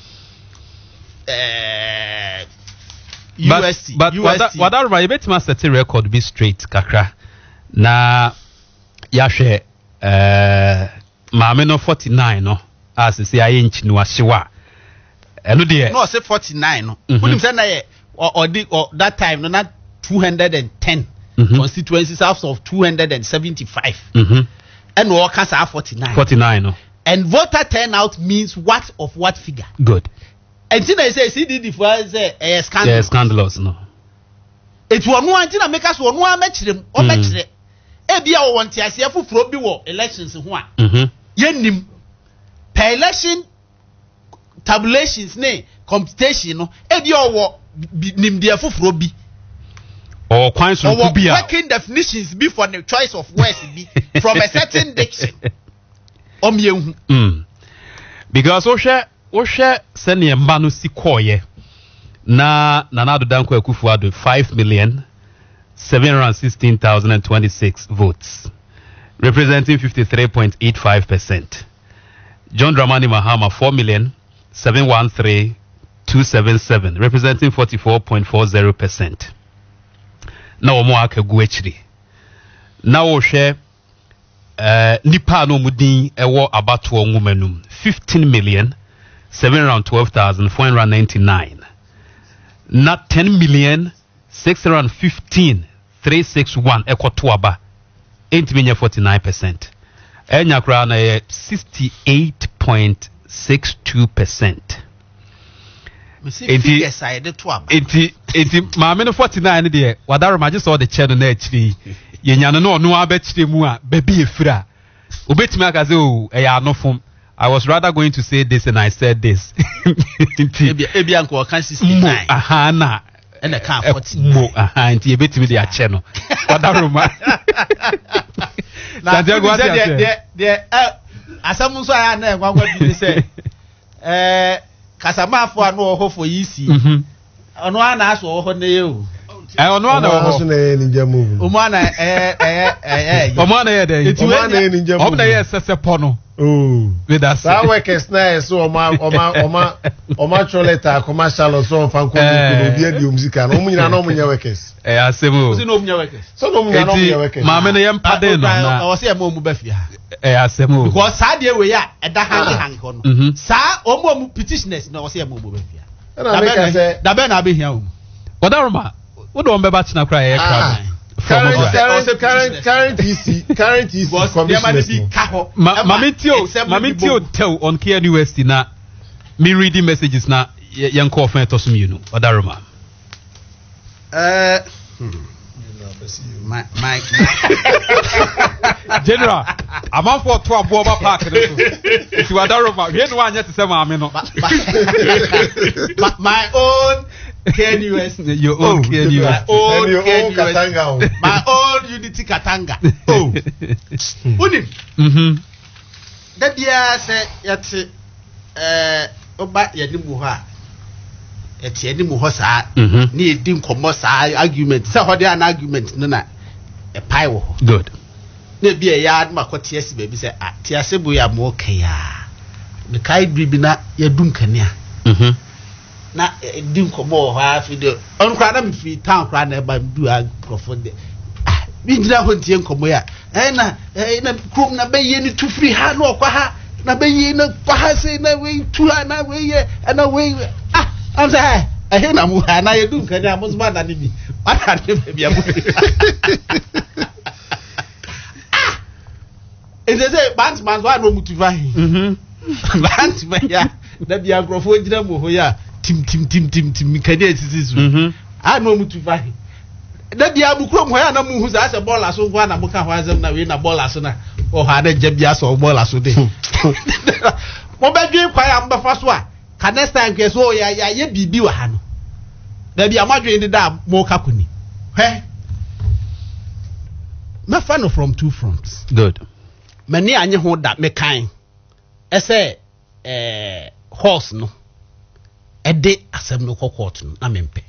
UST but what are my bit master record be straight kakra na yahwe maame no 49 no as say aye nchi no ahyewa eno de no say 49 no unim say na ye or that time no not 210 constituencies out of 275 and we can say 49 no and voter turnout means what of what figure good and then they say CDD for say scandalous scandalous no it was no anti na make us no amechirem o mechire e bia wo wonte ase afufuro bi wo elections ho a yenim per election tabulations ne computation no e bia wo nim de afufuro bi or kwan so ku bia working definitions be for the choice of words be from a certain diction omyehu because o hwe se ne mba no si koye na Nana Danko Akufo-Addo 5,716,026 votes representing 53.85%. John Dramani Mahama 4,713,277 representing 44.40%. Na omo akagu achiri na wo hwe nipa no mudin ewo abato nwumanum 15,712,499 na 10,615,361 ekoto aba entiminya 49%. Enya kra na 68.62%. Enti maame no 49 de wadaro ma just all the channel na achiri yenya no no abachire mu a baby efira obetimi aka say o eya anofom. I was rather going to say this and I said this. Ebi anko kan 69 aha na and kan 49 mo aha enti ebetimi de ache no wadaro ma na de asamu so aya na engwangwa bi say kasamafo anu ohofo yisi onu ana aso oho na ye o onu ana oho na ye ninja move omo ana omo ana ye dey omo ana ye ninja move omo na ye sese pono with us that workers na so oma choleta commercial so fanko ko bi edi omzika na omo nyina na omo nya workers asemo so no omo nya workers so no omo nya na omo nya workers maame na ye mpade no na o se e mo mu ba fia asemo because sa de we ya eda hang ho no sa omo petitioners na o se e mo mu ba fia na make am say da be na be hia o odaroma wo do ombe ba tena kra ye kra current EC commission Mami tio tell on KNUST na me reading messages na yan call fan to some you know odaroma my general I'm for to aboba park no so odaroma we no anya te say maame no my own KNUS your own KNUS my own Katanga my own Unity Katanga unim that dia say yet oba yanimu ha yet yanimu ho sa ni edi nkomo sa argument say ho dey an argument no na e pai wo good na bia ya makote esi baby say atiase bo ya mo kaya me kai bibi na yadum kania na di nkomo ha video on kra na me free town kra na ba du a crofo de bi gyina ho ntie nkomo ya na krom na beye ni tu free ha no kwa ha na beye na kwa ha say na we tu ha na we ye na we am say eh na mu ha na ye du kan ya mo zuma na ni bi ata ne bia mo eze say bant man so no mutu fa bant man ya na bia grofo gyina mo ho ya tim kan ya sisi so no mutu fa da bia bu krom ho ya na mu hu za se ball aso kwa na muka ho azam na we na ball aso na o ha da je bia so ball aso de mo ba dwe kwa ya mba fa so a ka next time ke so ya ye bibi wa ha no da bia madwe ni da mo ka kuni he me fa no from two fronts good mani anye ho da me kan ese horse no ede asem no court no na mempe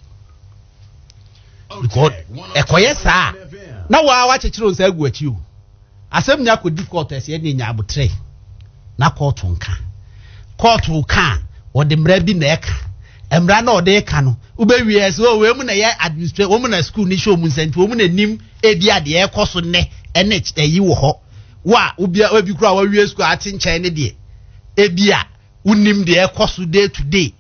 God ekoye saa na wa chechiro nsa agu achi o asem nya ko di court ese ne nya abotre na court nka o de mra bi na eka emra na o de eka no ubewie ese o we mu na ye administrate wo mu na school ni show mu nsent wo mu na nim ebi ade ekoso ne ene yi wo ho wa obia bi kura wa wie school ati nchen ne de ebi a unim de ekoso day to day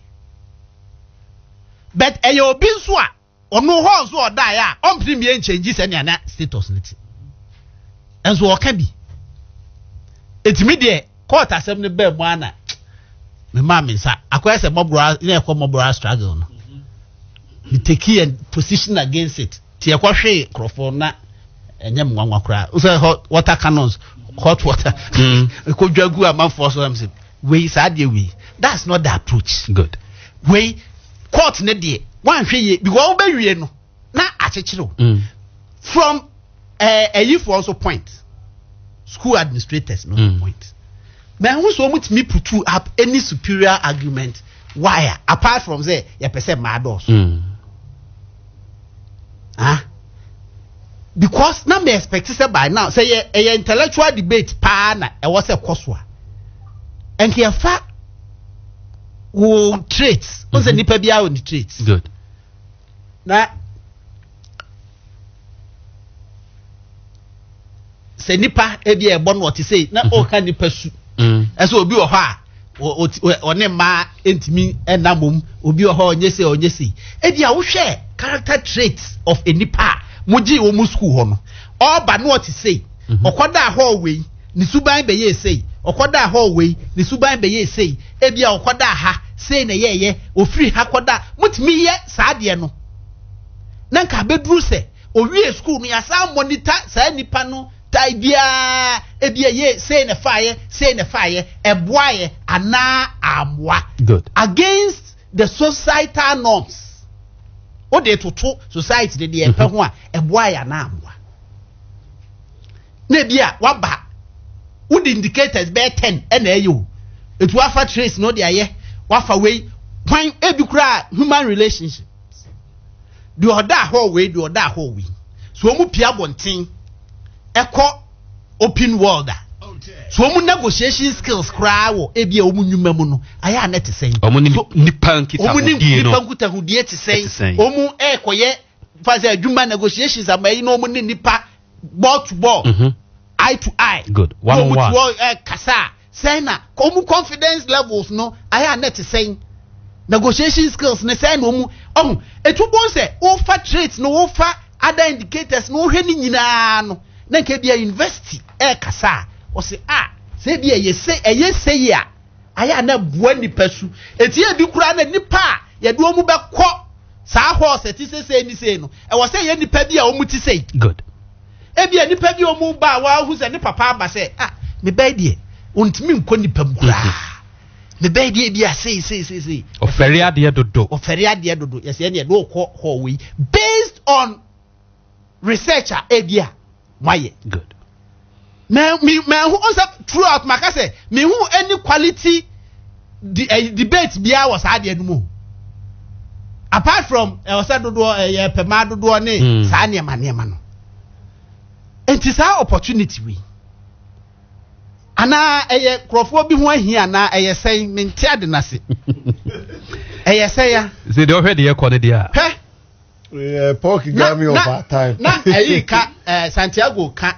but eyo obi nso a ono ho nso oda ya omprim ye change se na status niti enso o ka bi etimi de court asem ne ba mu ana me ma me sa akwai se mobra na ekọ mobra struggle no me take a position against it ti ekọ hwe crofo na enye mwanwa kra so hot water cannons hot water ko dwagu amanfo so am say we sa de we that's not the approach good we court ne de wan hwe ye because wo ba wie no na achechiro from a youth also point school administrators no point but who so much me put up any superior argument why apart from say you person mados because na me expect say by now say a intellectual debate pa na e was a koswa and here fa wo traits on the nipa bia on the traits good na se nipa e bia e bon what say na o ka nipa su eso obi wo ha one ma entimi enamom obi wo ha onye se e bia wo hwe character traits of a nipa moji wo mu school ho no oba no what say okoda ho we ni suban be ye say okoda ho we ni suban be ye say e bia okoda ha say na ye ofiri ha koda mutimi ye saade no na nka beduru se owie school no ya sa monitor sa nipa no tai bia e bia ye say na fire eboaye ana amwa good against the societal norms o de toto society de e pe ho a eboaye ana amwa na bia waba would indicators be 10 na eyo etu afa trace no de aye wafa we kwan ebi kura human relationships the other hallway so omu pia bonten eko open world so omu negotiation skills kra wo ebi omu nwuma mu no aya na te sen omu nipa nkita hudie te sen omu ekoye faze adwuma negotiations amayi no omu ni nipa ball to ball eye to eye good one on one kasa sen na omu confidence levels no aya na te sen negotiation skills ne say no mu etu bon say o fa traits no o fa other indicators no hwe ni nyina no na nke bia university kasa o say say bia ye say ya aya na boa nipa su etie bi kura na nipa ye do mu be kɔ saa horse ti say ni say no e wo say ye nipa bia o mu ti say good e bia nipa bia o mu ba wa hu say ne papa ba say me bai die ontimi nkɔ nipa mu kura the baby bia say oferi ade dodo yes e ne do ko we based on researcher ebia maye good me who answer throughout makase me who any quality debate bia was ade no mu apart from was dodo pema dodo ne sa ne ma no enti sa opportunity we ana eye krofo bi ho ahia na eye sen mente ade nase eye sen ya ze de ohwe de ye kone dia pork gami over time na eye ka Santiago ka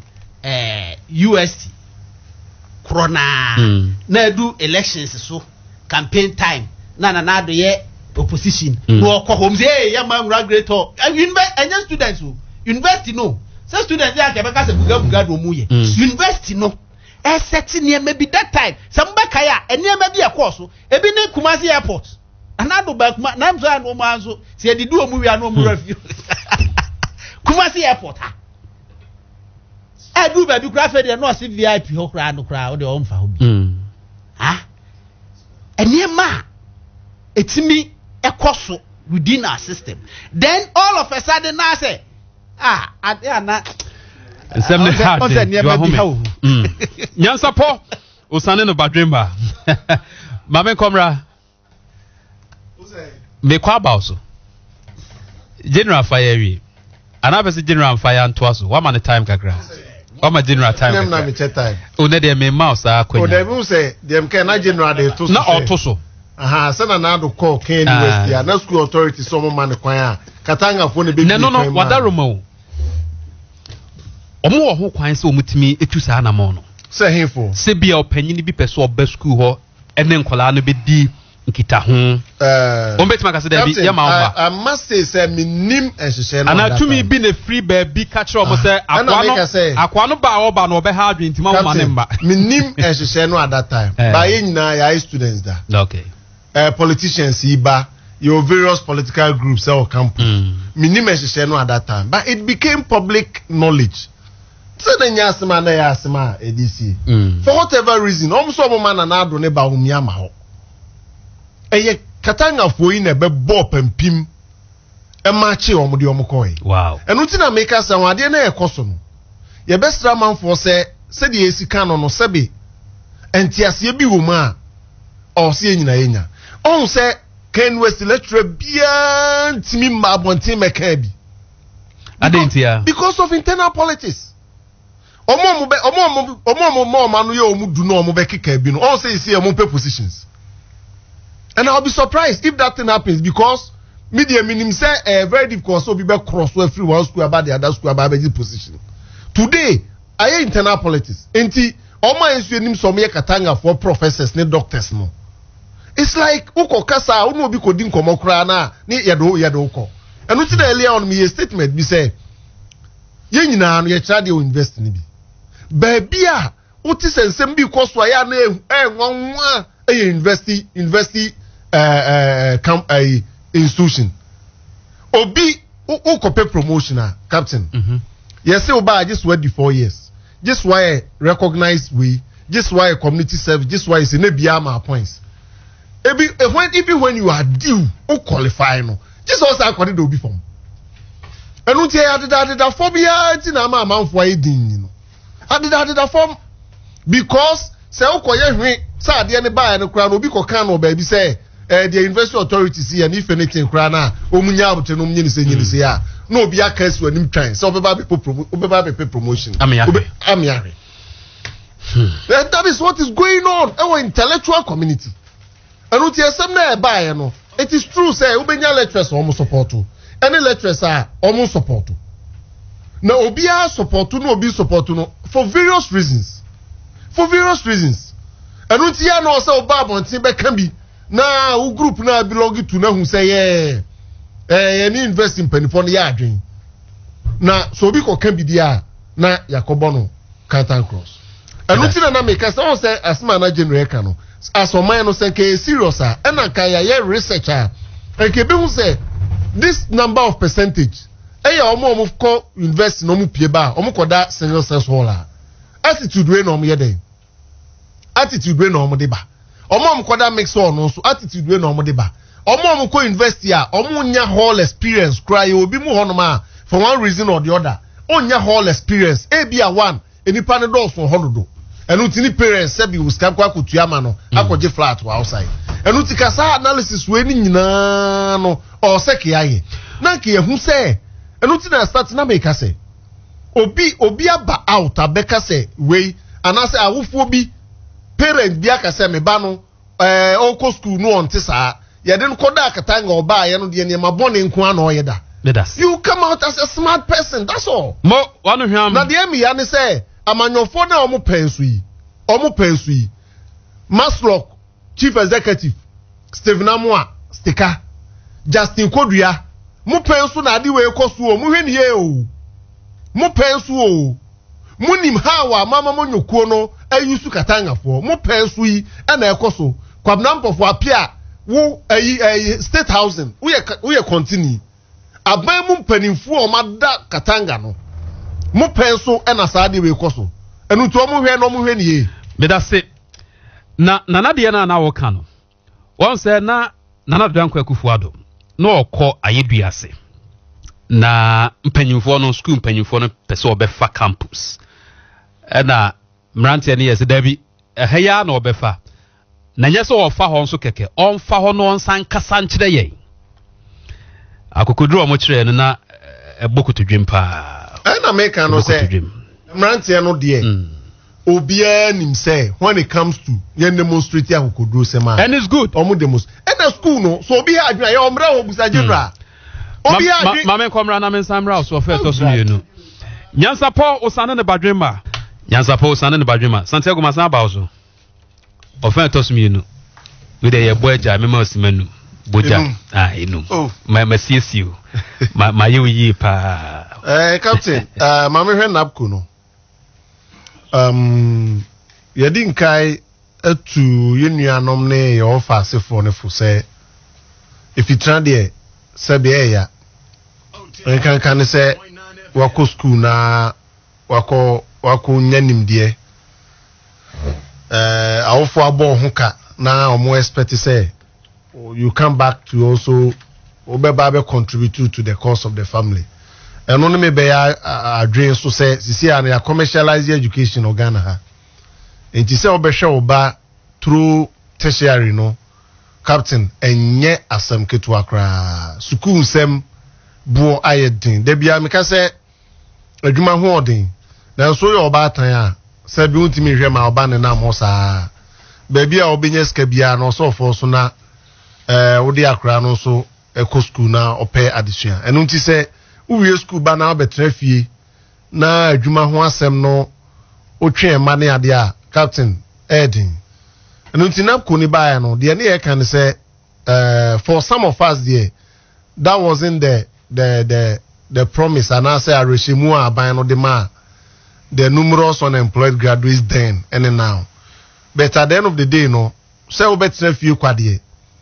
UST corona na do elections so campaign time na do ye opposition no ko home say ya man graduator university students university no say students ya ke be ka se buga do mu ye university no set near be that time some bakaya and near maybe a course ebi ne Kumasi airport anado back na so no man so say di do mu we no mu review Kumasi airport I do baby craft there no see VIP ho kra no kra o de o mfa ho bi enema etimi ekoso within our system then all of a sudden na say na nsem ne hard you are home nyansa po osane no badwemba mame komra me kwa ba so general fire anabese general fire ntoaso wa man time kakra wa ma general time na me time o ne de me mouse akwanya o de bi say dem ke na general de to so na otoso se na do call Ken West ya na school authority so mo man kwan a Katanga fo ne be no wadaroma o omo wo ho kwan se omutimi etu saa na mo no se hefo se bia opanyini bi pese oba school ho ene nkola no be di nkita ho ombetima ka se da bi ya ma omba I must say minim ehhehye no ana tumi bi na free baby catch omo se akwa no ba oba no be ha adwen tima wo ma ne mba minim ehhehye no at that time ba ye nyina ya students da okay politicians iba your various political groups or campus minim ehhehye no at that time but it became public knowledge. So then yasma na yasma edisi for whatever reason omso omoma na ado ne ba humia ma ho eye Katanga foyi na be bo pampim e ma chi omde omkoi wow enu ti na make us ade na ekoso no ye bestra manfo se de esika no sebe entiase bi wo ma o se nyina yenya on se Ken West lecturer bia ntimi ma abontin meka bi adentia because of internal politics. Omo manu ye omu do no omo be kika bi no all say see omo pay positions and I'll be surprised if that thing happens because media minim say very difficult so be cross every one school about the other school about the position today aye internal politics enti omo ensu enim so me Katanga for professors ne doctors no it's like uko kasa unu obi ko din komo kra na ne yedo uko enu ti na earlier on me statement be say ye nyina no ye trade o invest ni bi baby a uti sensem bi koso ya na enwanwa university institution obi ukope promotion captain yes say oba just wait 4 years just why recognized we just why community service just why is na bia ma points even when you are due o qualify no just also according to obi form enu tie adida phobia ti na ma manfo ayedin no adida form because say ukoye hwe say ade ne ba ne kra no obi kokan no ba bi say the university authorities here and if anything kra na omunya abote no mnyini se ya no obi aka su anim twan say obeba be promotion amiare that is what is going on our intellectual community enu tie sem na e ba ye no it is true say ubenya lecturers o mo support any lecturers are almost support. Now obia support no obi support no for various reasons. And untia no say oba bontin be kan bi na u group na belong to na hu say any invest in penifon ya adwen. Na so obi ko kan bi dia na yakobo no Carlton Cross. And untia na make say asma na general kan no as o man no say ke serious and ka ya researcher and ke be hu say this number of percentage omo ko invest no mu pie ba omo koda single sex hall attitude we no omo ye den attitude we no omo de ba omo koda mix hall no so attitude we no omo de ba omo ko invest ya omo nya hall experience cry obi mu hono ma for one reason or the other onya hall experience e bia one enipa ne do so hono enu tini parents se bi uskam kwa kutuama no akoje flat wa outside enu tikasa analysis we ni nyina no o se ke aye na ke ehu se enu tina start na make say obi aba out abeka say we anase awofo bi parent bi aka say me ba no oko school no onte saa ye de ko da Katanga oba ye no de ne mabone nko ana oyeda You come out as a smart person, that's all. Mo one of him. Now the Emi say, amanyofo na omo pensu yi. Maslock, Chief Executive, Stephen Amwa, Stika, Justin Kodua, mu pensu na adi we kosu o, mu hwe ne o. Mu pensu o. Mu nim hawa mama mo nyokuo no ayusu katanga fo. Mu pensu yi na ekoso. Kwabna mpofo apia wo state housing. Wo ye continue. Aban mu mpanimfo o mada katanga no. Mu pensu na saade we koso. Enu to mu hwe no mu hwe ne. Me da se na de na wo ka no. Won say na Nana Dankwa Akufo-Addo na okọ ayeduase. Na mpanyimfo no school mpanyimfo no pese obefa campus. Na mrantie ne yesi dabi ehya na obefa. Na nyese ofa ho nso keke. Onfa ho no nsan kasa nkyere ye. Akokoduru omo kyere no na ebokuto dwempa. Na make no say mrantie no de Obia nim say when it comes to yen demonstrate akokoduru sema. And it's good. Omo demonstrate. And the school no so obi adwuna ye omra obusa general. Obi adwuna mama komra na mensamra so first osu mienu. Nyansa Paul osane ne badwema. Nyansa Paul osane ne badwema. Santiago Masan ba oso. Ofan osu mienu. We dey ye boja mema osimanu. Boja inu. Ma siesiu. Ma yi pa. Captain, mama hwe napko no. Yedi nkai etu yenuanom ne ye ofa asefo ne fo se if you try there se be ya kan se wako school na wako nyanim de awofo abo ho ka na omo expect say you come back to also obeba be contribute to the cause of the family. And only me be a dream so say sisi ya commercialize education in Ghana ha. Enti say obehwe oba through tertiary no captain enye asem ketu akra school nsem buo ayedin da bia me ka say adwuma ho odin na so ye oba atan a say bi untimi hwe ma oba ne na mo saa ba bia obenye ska bia no so for so na wodi akra no so eko school na ope adesua enu nti say uwe school ba na obetra fie na adwuma ho asem no otwe ma ne ade a captain edin enu nti na ko ni ba ya no de ne ye kan say for some of us there that wasn't the promise and I say areshemu aban no de ma the numerous unemployed graduates then and now but at the end of the day no say obetra fie kwade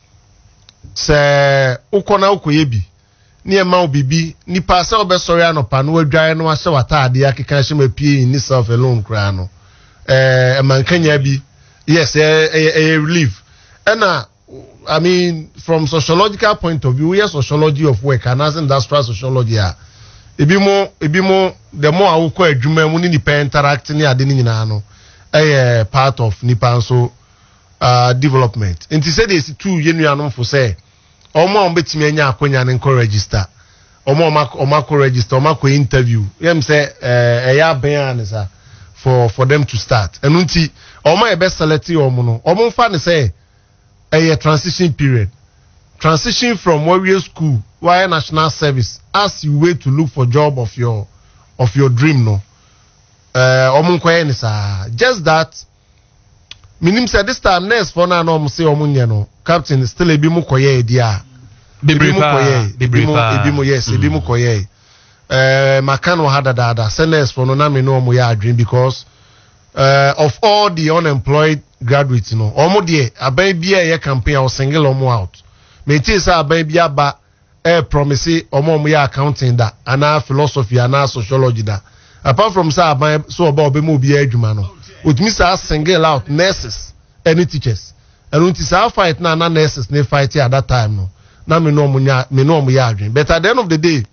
say ukona ukoye bi ni ma obibi ni pa se obesori anopa no adwan no ahye watade akeka hye mapie ni self alone kra no mankanya bi yes relief and I mean from sociological point of view yes sociology of work and as industrial sociology ebi mo the more awukọ adwuma mu ni nipa interact ni ade ni nyina no part of nipa so development nti say dey two yenuanom fo say omo betimi anya akonya ne nko register omo register omo interview yem say eya ben anisa for them to start enu nti omo e be select omo no omo fa ne say a transition period transition from warrior school why national service as you wait to look for job of your dream no omo nko anisa just that minim say this time next for na no say omunye no captain still ebi mu koye dia ebi mu yes ebi mu koye makano hada dada next for no na me no omu ya dream because of all the unemployed graduates no omu de aban bia ye campaign or single omu out me ti say aban bia ba promise omu ya accounting da ana philosophy ana sociology da apart from say aban so oba obemu bia adwuma no with Mr. single out nurses any teachers and when it's our fight na nurses they fight at that time no na me no mu ya adwen but at the end of the day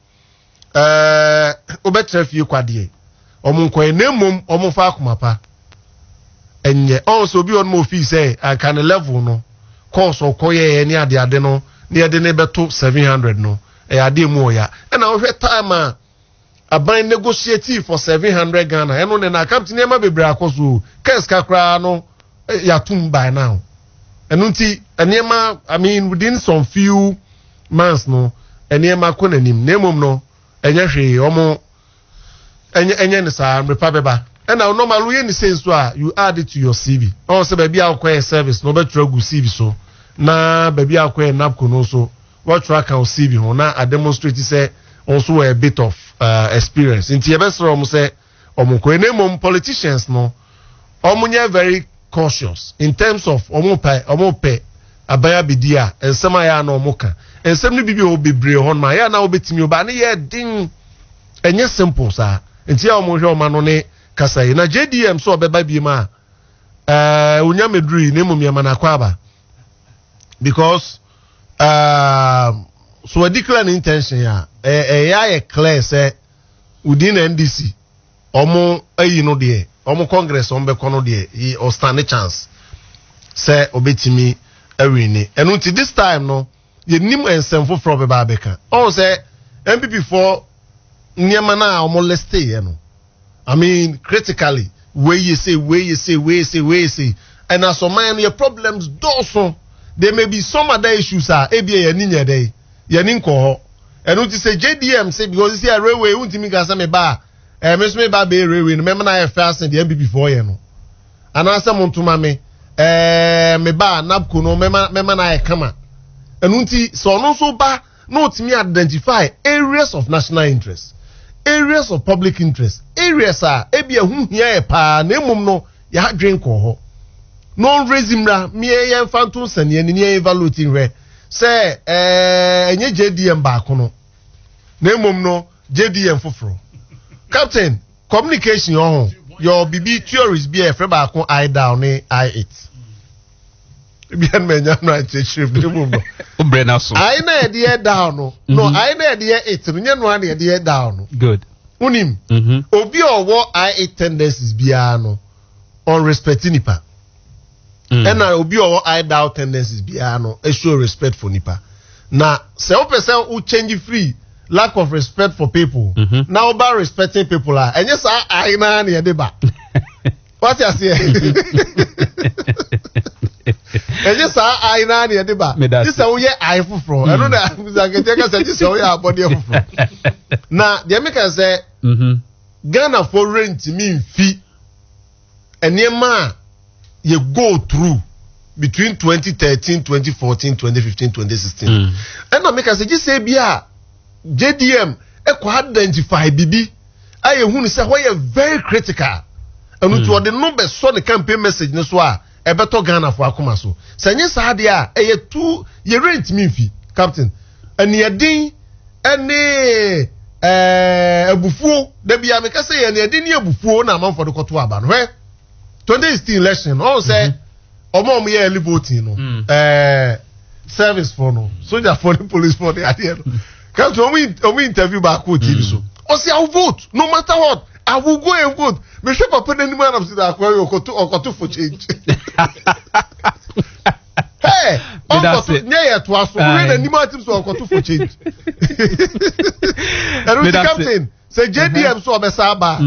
obetra fie kwade omunko enemum omunfa akomapa enye also bi on mo fee say I can level no course okoye any ade no na ade ne beto 700 no ade mu oya and na hwe time aban negotiate for 700 Ghana eno ne na captain ema bebre akoso case kakra no yatum by now eno nti enema I mean within some few months no enema ko nanim nemom no enye hwe omo enye ne sa mrepa beba and now normal we in the sense you add it to your CV or say baby akwa service no betra gu CV so na baby akwa napko no so what track our CV ho na I demonstrate say also a bit of experience inti ebesro mo say omko enemom politicians no omunye very cautious in terms of omope abaya bidia ensema ya na omoka ensem ni bibi obebre hon ma ya na obetimi oba na ye din enye simple sa inti ya omo hwe omano ne kasai na JDM so obeba bi ma unya medri ne mum yama na kwaba because so a declared intention ya ya clear say within NDC omo ayi no de omo congress on be kono de or stand a chance say obetimi awini and until this time no ye nim ensemfo from beba beka on say MPP for nyama na omo list ye no I mean, critically, where you say, and as a man, your problems also. There may be some other issues. ABA and Ninya day, Yaninko, and what you say, JDM say because you see a railway, won't me gas me bar, Miss me bar be railway. Remember, I have fastened the MB before you know. And I someone to mammy, me bar, Nabco, no, memman I come. And unti so no so bar, no to me identify areas of national interest. Areas of public interest areas ebia hu hia pa na emum no ya drink ho no resimra me ye mfanto sane ni evaluating we say enye JDM ba ko no na emum no JDM foforo captain communication your BB theories be e fe ba ko I down I8 bian menya no achechire bi emum no Umbrella so. I na de down no. No, I na de it nya no na de down no. Good. Unim. Obi owo I tendencies bia no on respect nipa. And na obi owo I down tendencies bia no e show respect for nipa. Na se o person who change free lack of respect for people. Now about respecting people and yes I na na de ba. What you say? And yes I na na de ba. This is where I fufro. I know that Zaketeka said this is where our body fufro. Now the American say Ghana for rent mean fee and yema you go through between 2013, 2014, 2015, 2016. And American say just say bia JDM e identify bibi aye hu say why very critical and to the number so the campaign message no so a e beto Ghana for akoma so sanye sa de a e tu ye rent me fi captain and ye din ene abufuo da bia me ka say ye din ye abufuo na man for the koto aba no 2016 election all say omo ye early voting no service for no soldier for the police for the idea come to we interview back with TV so o say I will vote no matter what I will go and vote me sure papa any man of the akwa okoto for change hey okoto near to us we any man team so okoto for change and we captain say JDM so obesa ba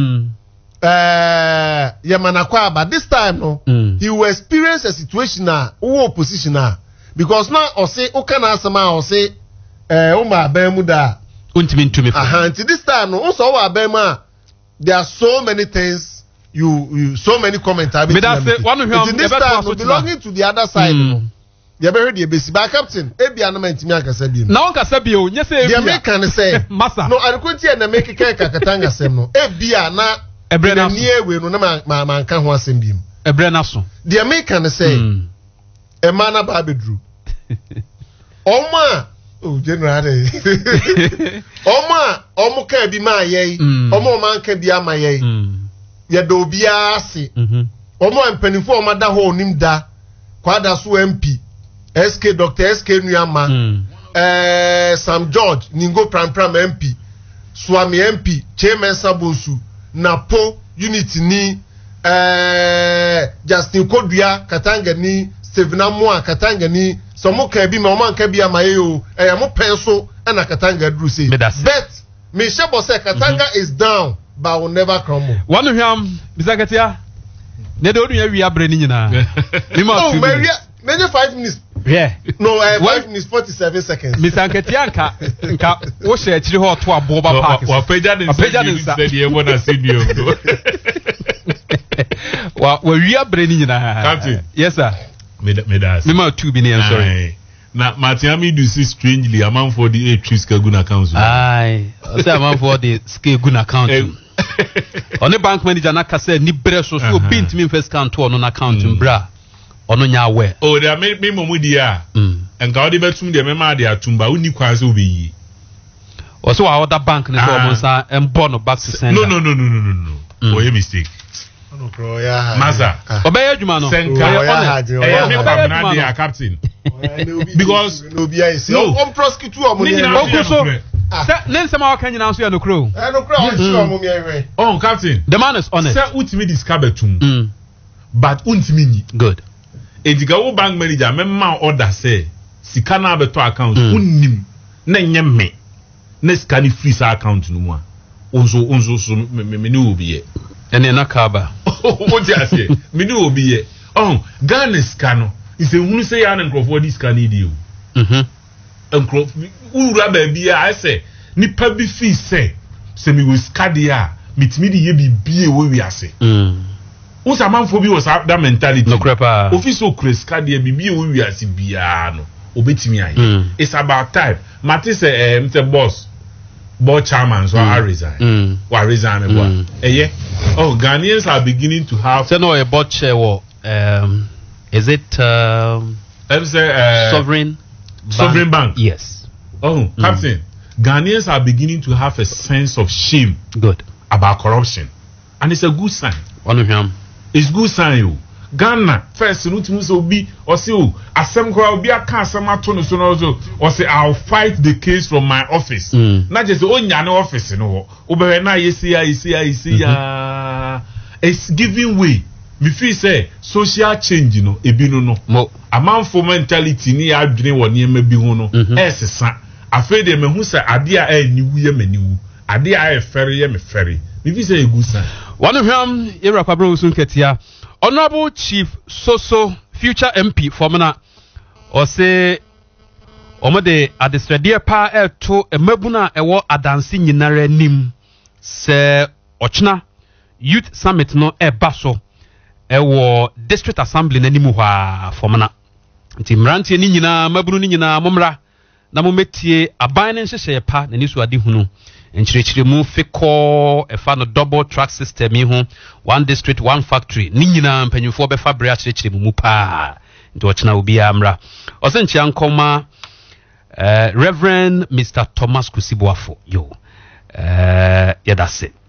Yamanakwa but this time no he will experience a situation who opposition because now or say o kana asema or say uma abemuda untimi ntumi until this time no also abema there are so many things you so many comments have been this time no, belonging to the other side no you better the basic back captain ebia no mentimi akasa bi na on kasa bi o nye say ebia the make say masa no adekunti na make kakatanga sem no ebia na ebrena we no na ma nka ho asem bi ebrena so the make say e mana ba bedru Oma oh general Oma ka bi ma ye Oma man ka bi ama ye ye do bia ase Oma mpanifo Oma da ho nim da kwada so MP SK Dr SK Nuyama Sam George Ningo Pram MP Swami MP Chairman Sabonsu Napo Unity ni Justin Kodua Katanga ni Stephen Amwa Katanga ni somo ka bi ma man ka bi amaye o mo penso na Katanga dru say bet me shebo say Katanga is down but will never crumble one hwam bisakatia ne de odu ya wi abre ni nyina ni ma tu me 5 minutes Yeah. No, 5 minutes 47 seconds. Mr. Nketianka, nka wo share chiri ho to aboba park. Wa peja ni said you want to see me. Wa wi abrani nyina. Captain. Yes sir. Me das. Me ma 2 bi I'm sorry. Na Matiami do see strangely among for the 8 trips gun account. Aye. I say among for the scale gun account. On the bank manager na kase ni bre so obi ntimi first count to on account mbra. Ono nya aware. Oh, there me momu dia. Enka odi betum de me ma de atumba uni kwanse obi yi. Also our other bank ni so omonsa embo no back to sender. No. Oh, you mistake. No bro, yeah. Masa. Obey adwuma no. Senka. Me pamna dia captain. Because no be I say on prosecute amoni. Okuso. Nensema wa kan nyina so ya no kro. No kro on sure amoni ewe. Oh, captain. The man is honest. Say utimi discover betum. But untimi ni. Good. Ediga wo bank manager memma order say sika na abeto account unnim na nyemme na sika ni free sa account no mu a onzo so me ni obi ye ene na kaba o ti ase me ni obi ye Ghana sika no ise hunu say ya na nkrofo di sika ni di o nkrof ura ba bia I say nipa bi fi say se mi wo sika dia mitimi di ye bibie wo wi ase Usa manfo bi was that mentality. No crepa. Office Chris Kadia bibi we wiase bia no. Obetimi aye. It's about time. Mati say Mr. Board chairman so I resign. Wa resign me boy. Ghanaians are beginning to have say no a board chair is it sovereign bank? Yes. Captain, Ghanaians are beginning to have a sense of shame about corruption. And it's a good sign. It's good sign you. Ghana first no timu so bi or say asem kwa obi aka asem ato no so no so or say I'll fight the case from my office. Not just onya no office no. Obewe na yesi ya. It's giving way. Me feel say social change no ebi no. Amanfo mentality ni adwene wo ne ma bi ho no. Esesa. Afei de me hu say ade a aniwu ye maniwu. Ade a efere ye me fere. Me feel say a good sign. One of them, Irapabro Sunketia, Honorable Chief Soso, future MP, Formana, or say, Omade, at the Stradia Pa to a Mabuna, a war dancing in Nare Nim, Se Ochna, Youth Summit no e Basso, a war District Assembly Nanimuha, Formana. Timranti Nina, Mabunina, Momra, Namumetie, a binding share pa, and Nisu Adihunu. Nchirichiri mu fiko efa no double track system yi ho one district one factory ni nyina mpanyufo be fa bra chirichiri mu pa ndo ochina obi amra osenchi ankoma Reverend Mr. Thomas Kusibuafo yo yedase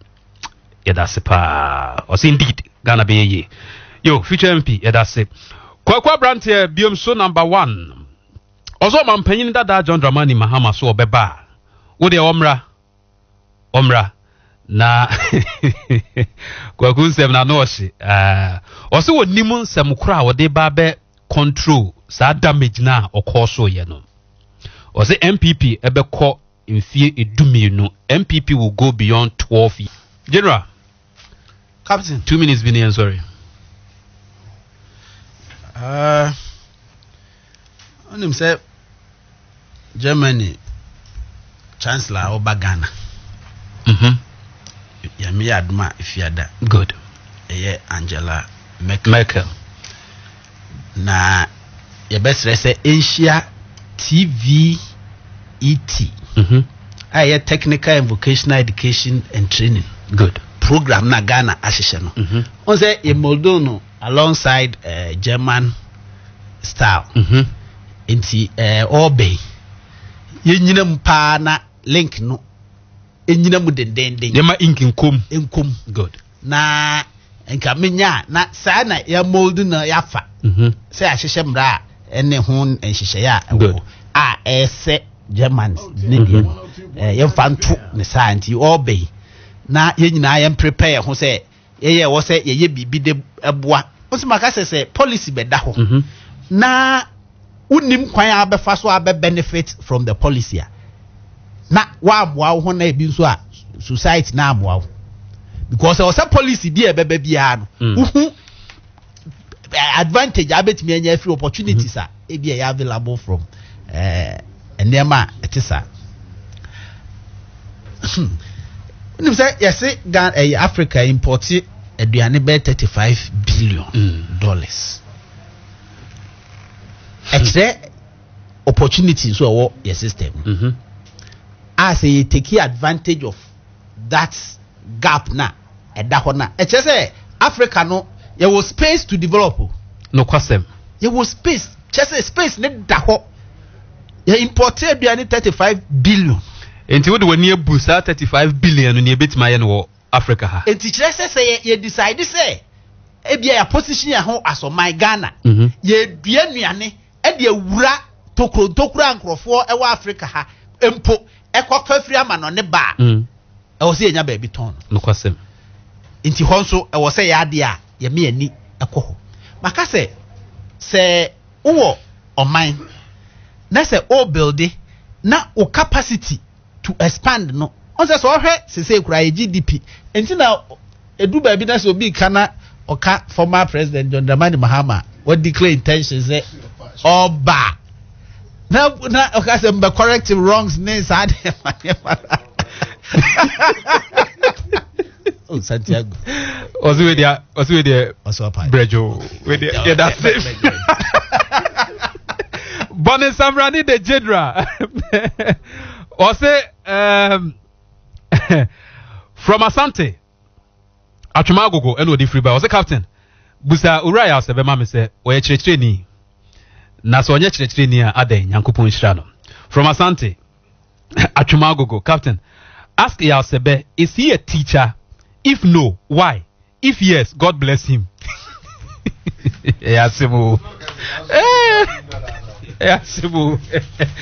pa os indeed Ghana be ye yo future MP yedase kwa brand biom so number 1 ozo mampanyin dada John Dramani Mahama so obeba wo de omra na kwa kunsem na noshi oso wonimu nsem kura wo de ba be control sa damage na okoso ye no oso MPP ebe ko mfie edumenu MPP will go beyond 12 years. General Captain 2 minutes bini sorry onim say Germany Chancellor Obagana Yami Adma Ifiada. Good. Angela Merkel. Na best say Asia TVET. Technical and vocational education and training. Good. Program na Ghana ashisha no. On say Moldono alongside German style. Inti Obey. Yenyina mpa na link no. Enyina mu denden yema inkom good na enka menya na sa na ya mold na ya fa say ahihye mra ene ho nhihye ya a ese Germans ne die ye fanto ne santi obey na ye nyina ye prepare ho say ye wo say ye bibi de eboa osi maka say policy be da ho na unim kwan abefa so abe benefit from the policy na wa aboa ho na ebi nso a society na aboa because there was a policy there bia no advantage abetimi anya free opportunities ebi available from nneɛma it is a nim say yes Ghana Africa import aduane be $35 billion extra opportunities so our your system as you take advantage of that gap na ɛda hɔ na ɛkyɛ sɛ Africa no there was space to develop no kwasem there was space kyɛ sɛ space ne da hɔ you import aduane $35 billion enti wo de wani abu saa $35 billion ne ebetima ye no Africa ha enti kyerɛ sɛ ye decide sɛ ebia ya position ya ho aso my Ghana ye dua nuane e de awura tokura nkrofo e wa Africa ha empo ekɔfa firi ama no ne ba e wo se enya ba bi ton no kwasem enti hɔ nso e wo se ya ade a ye me ani ekɔ ho maka se wo oman na se o build na o capacity to expand no on se so hwɛ se kura GDP enti na edu ba bi na se obi kana oka former president John Dramani Mahama what declare intentions say oba na oka say be corrective wrongs ne sa de oh Santiago ozu we dia brejo we dia that Bonnie Samrani the Jedra or say from Asante Atumagogo eno di free by was a captain busa uraya sebe ma me se o ye kyerɛkyerɛ ni na so onye kyerɛkyerɛ ni a adan Nyankopɔn hyira no from Asante Atumagogo captain ask ya sebe is he a teacher if no why if yes God bless him yeah simu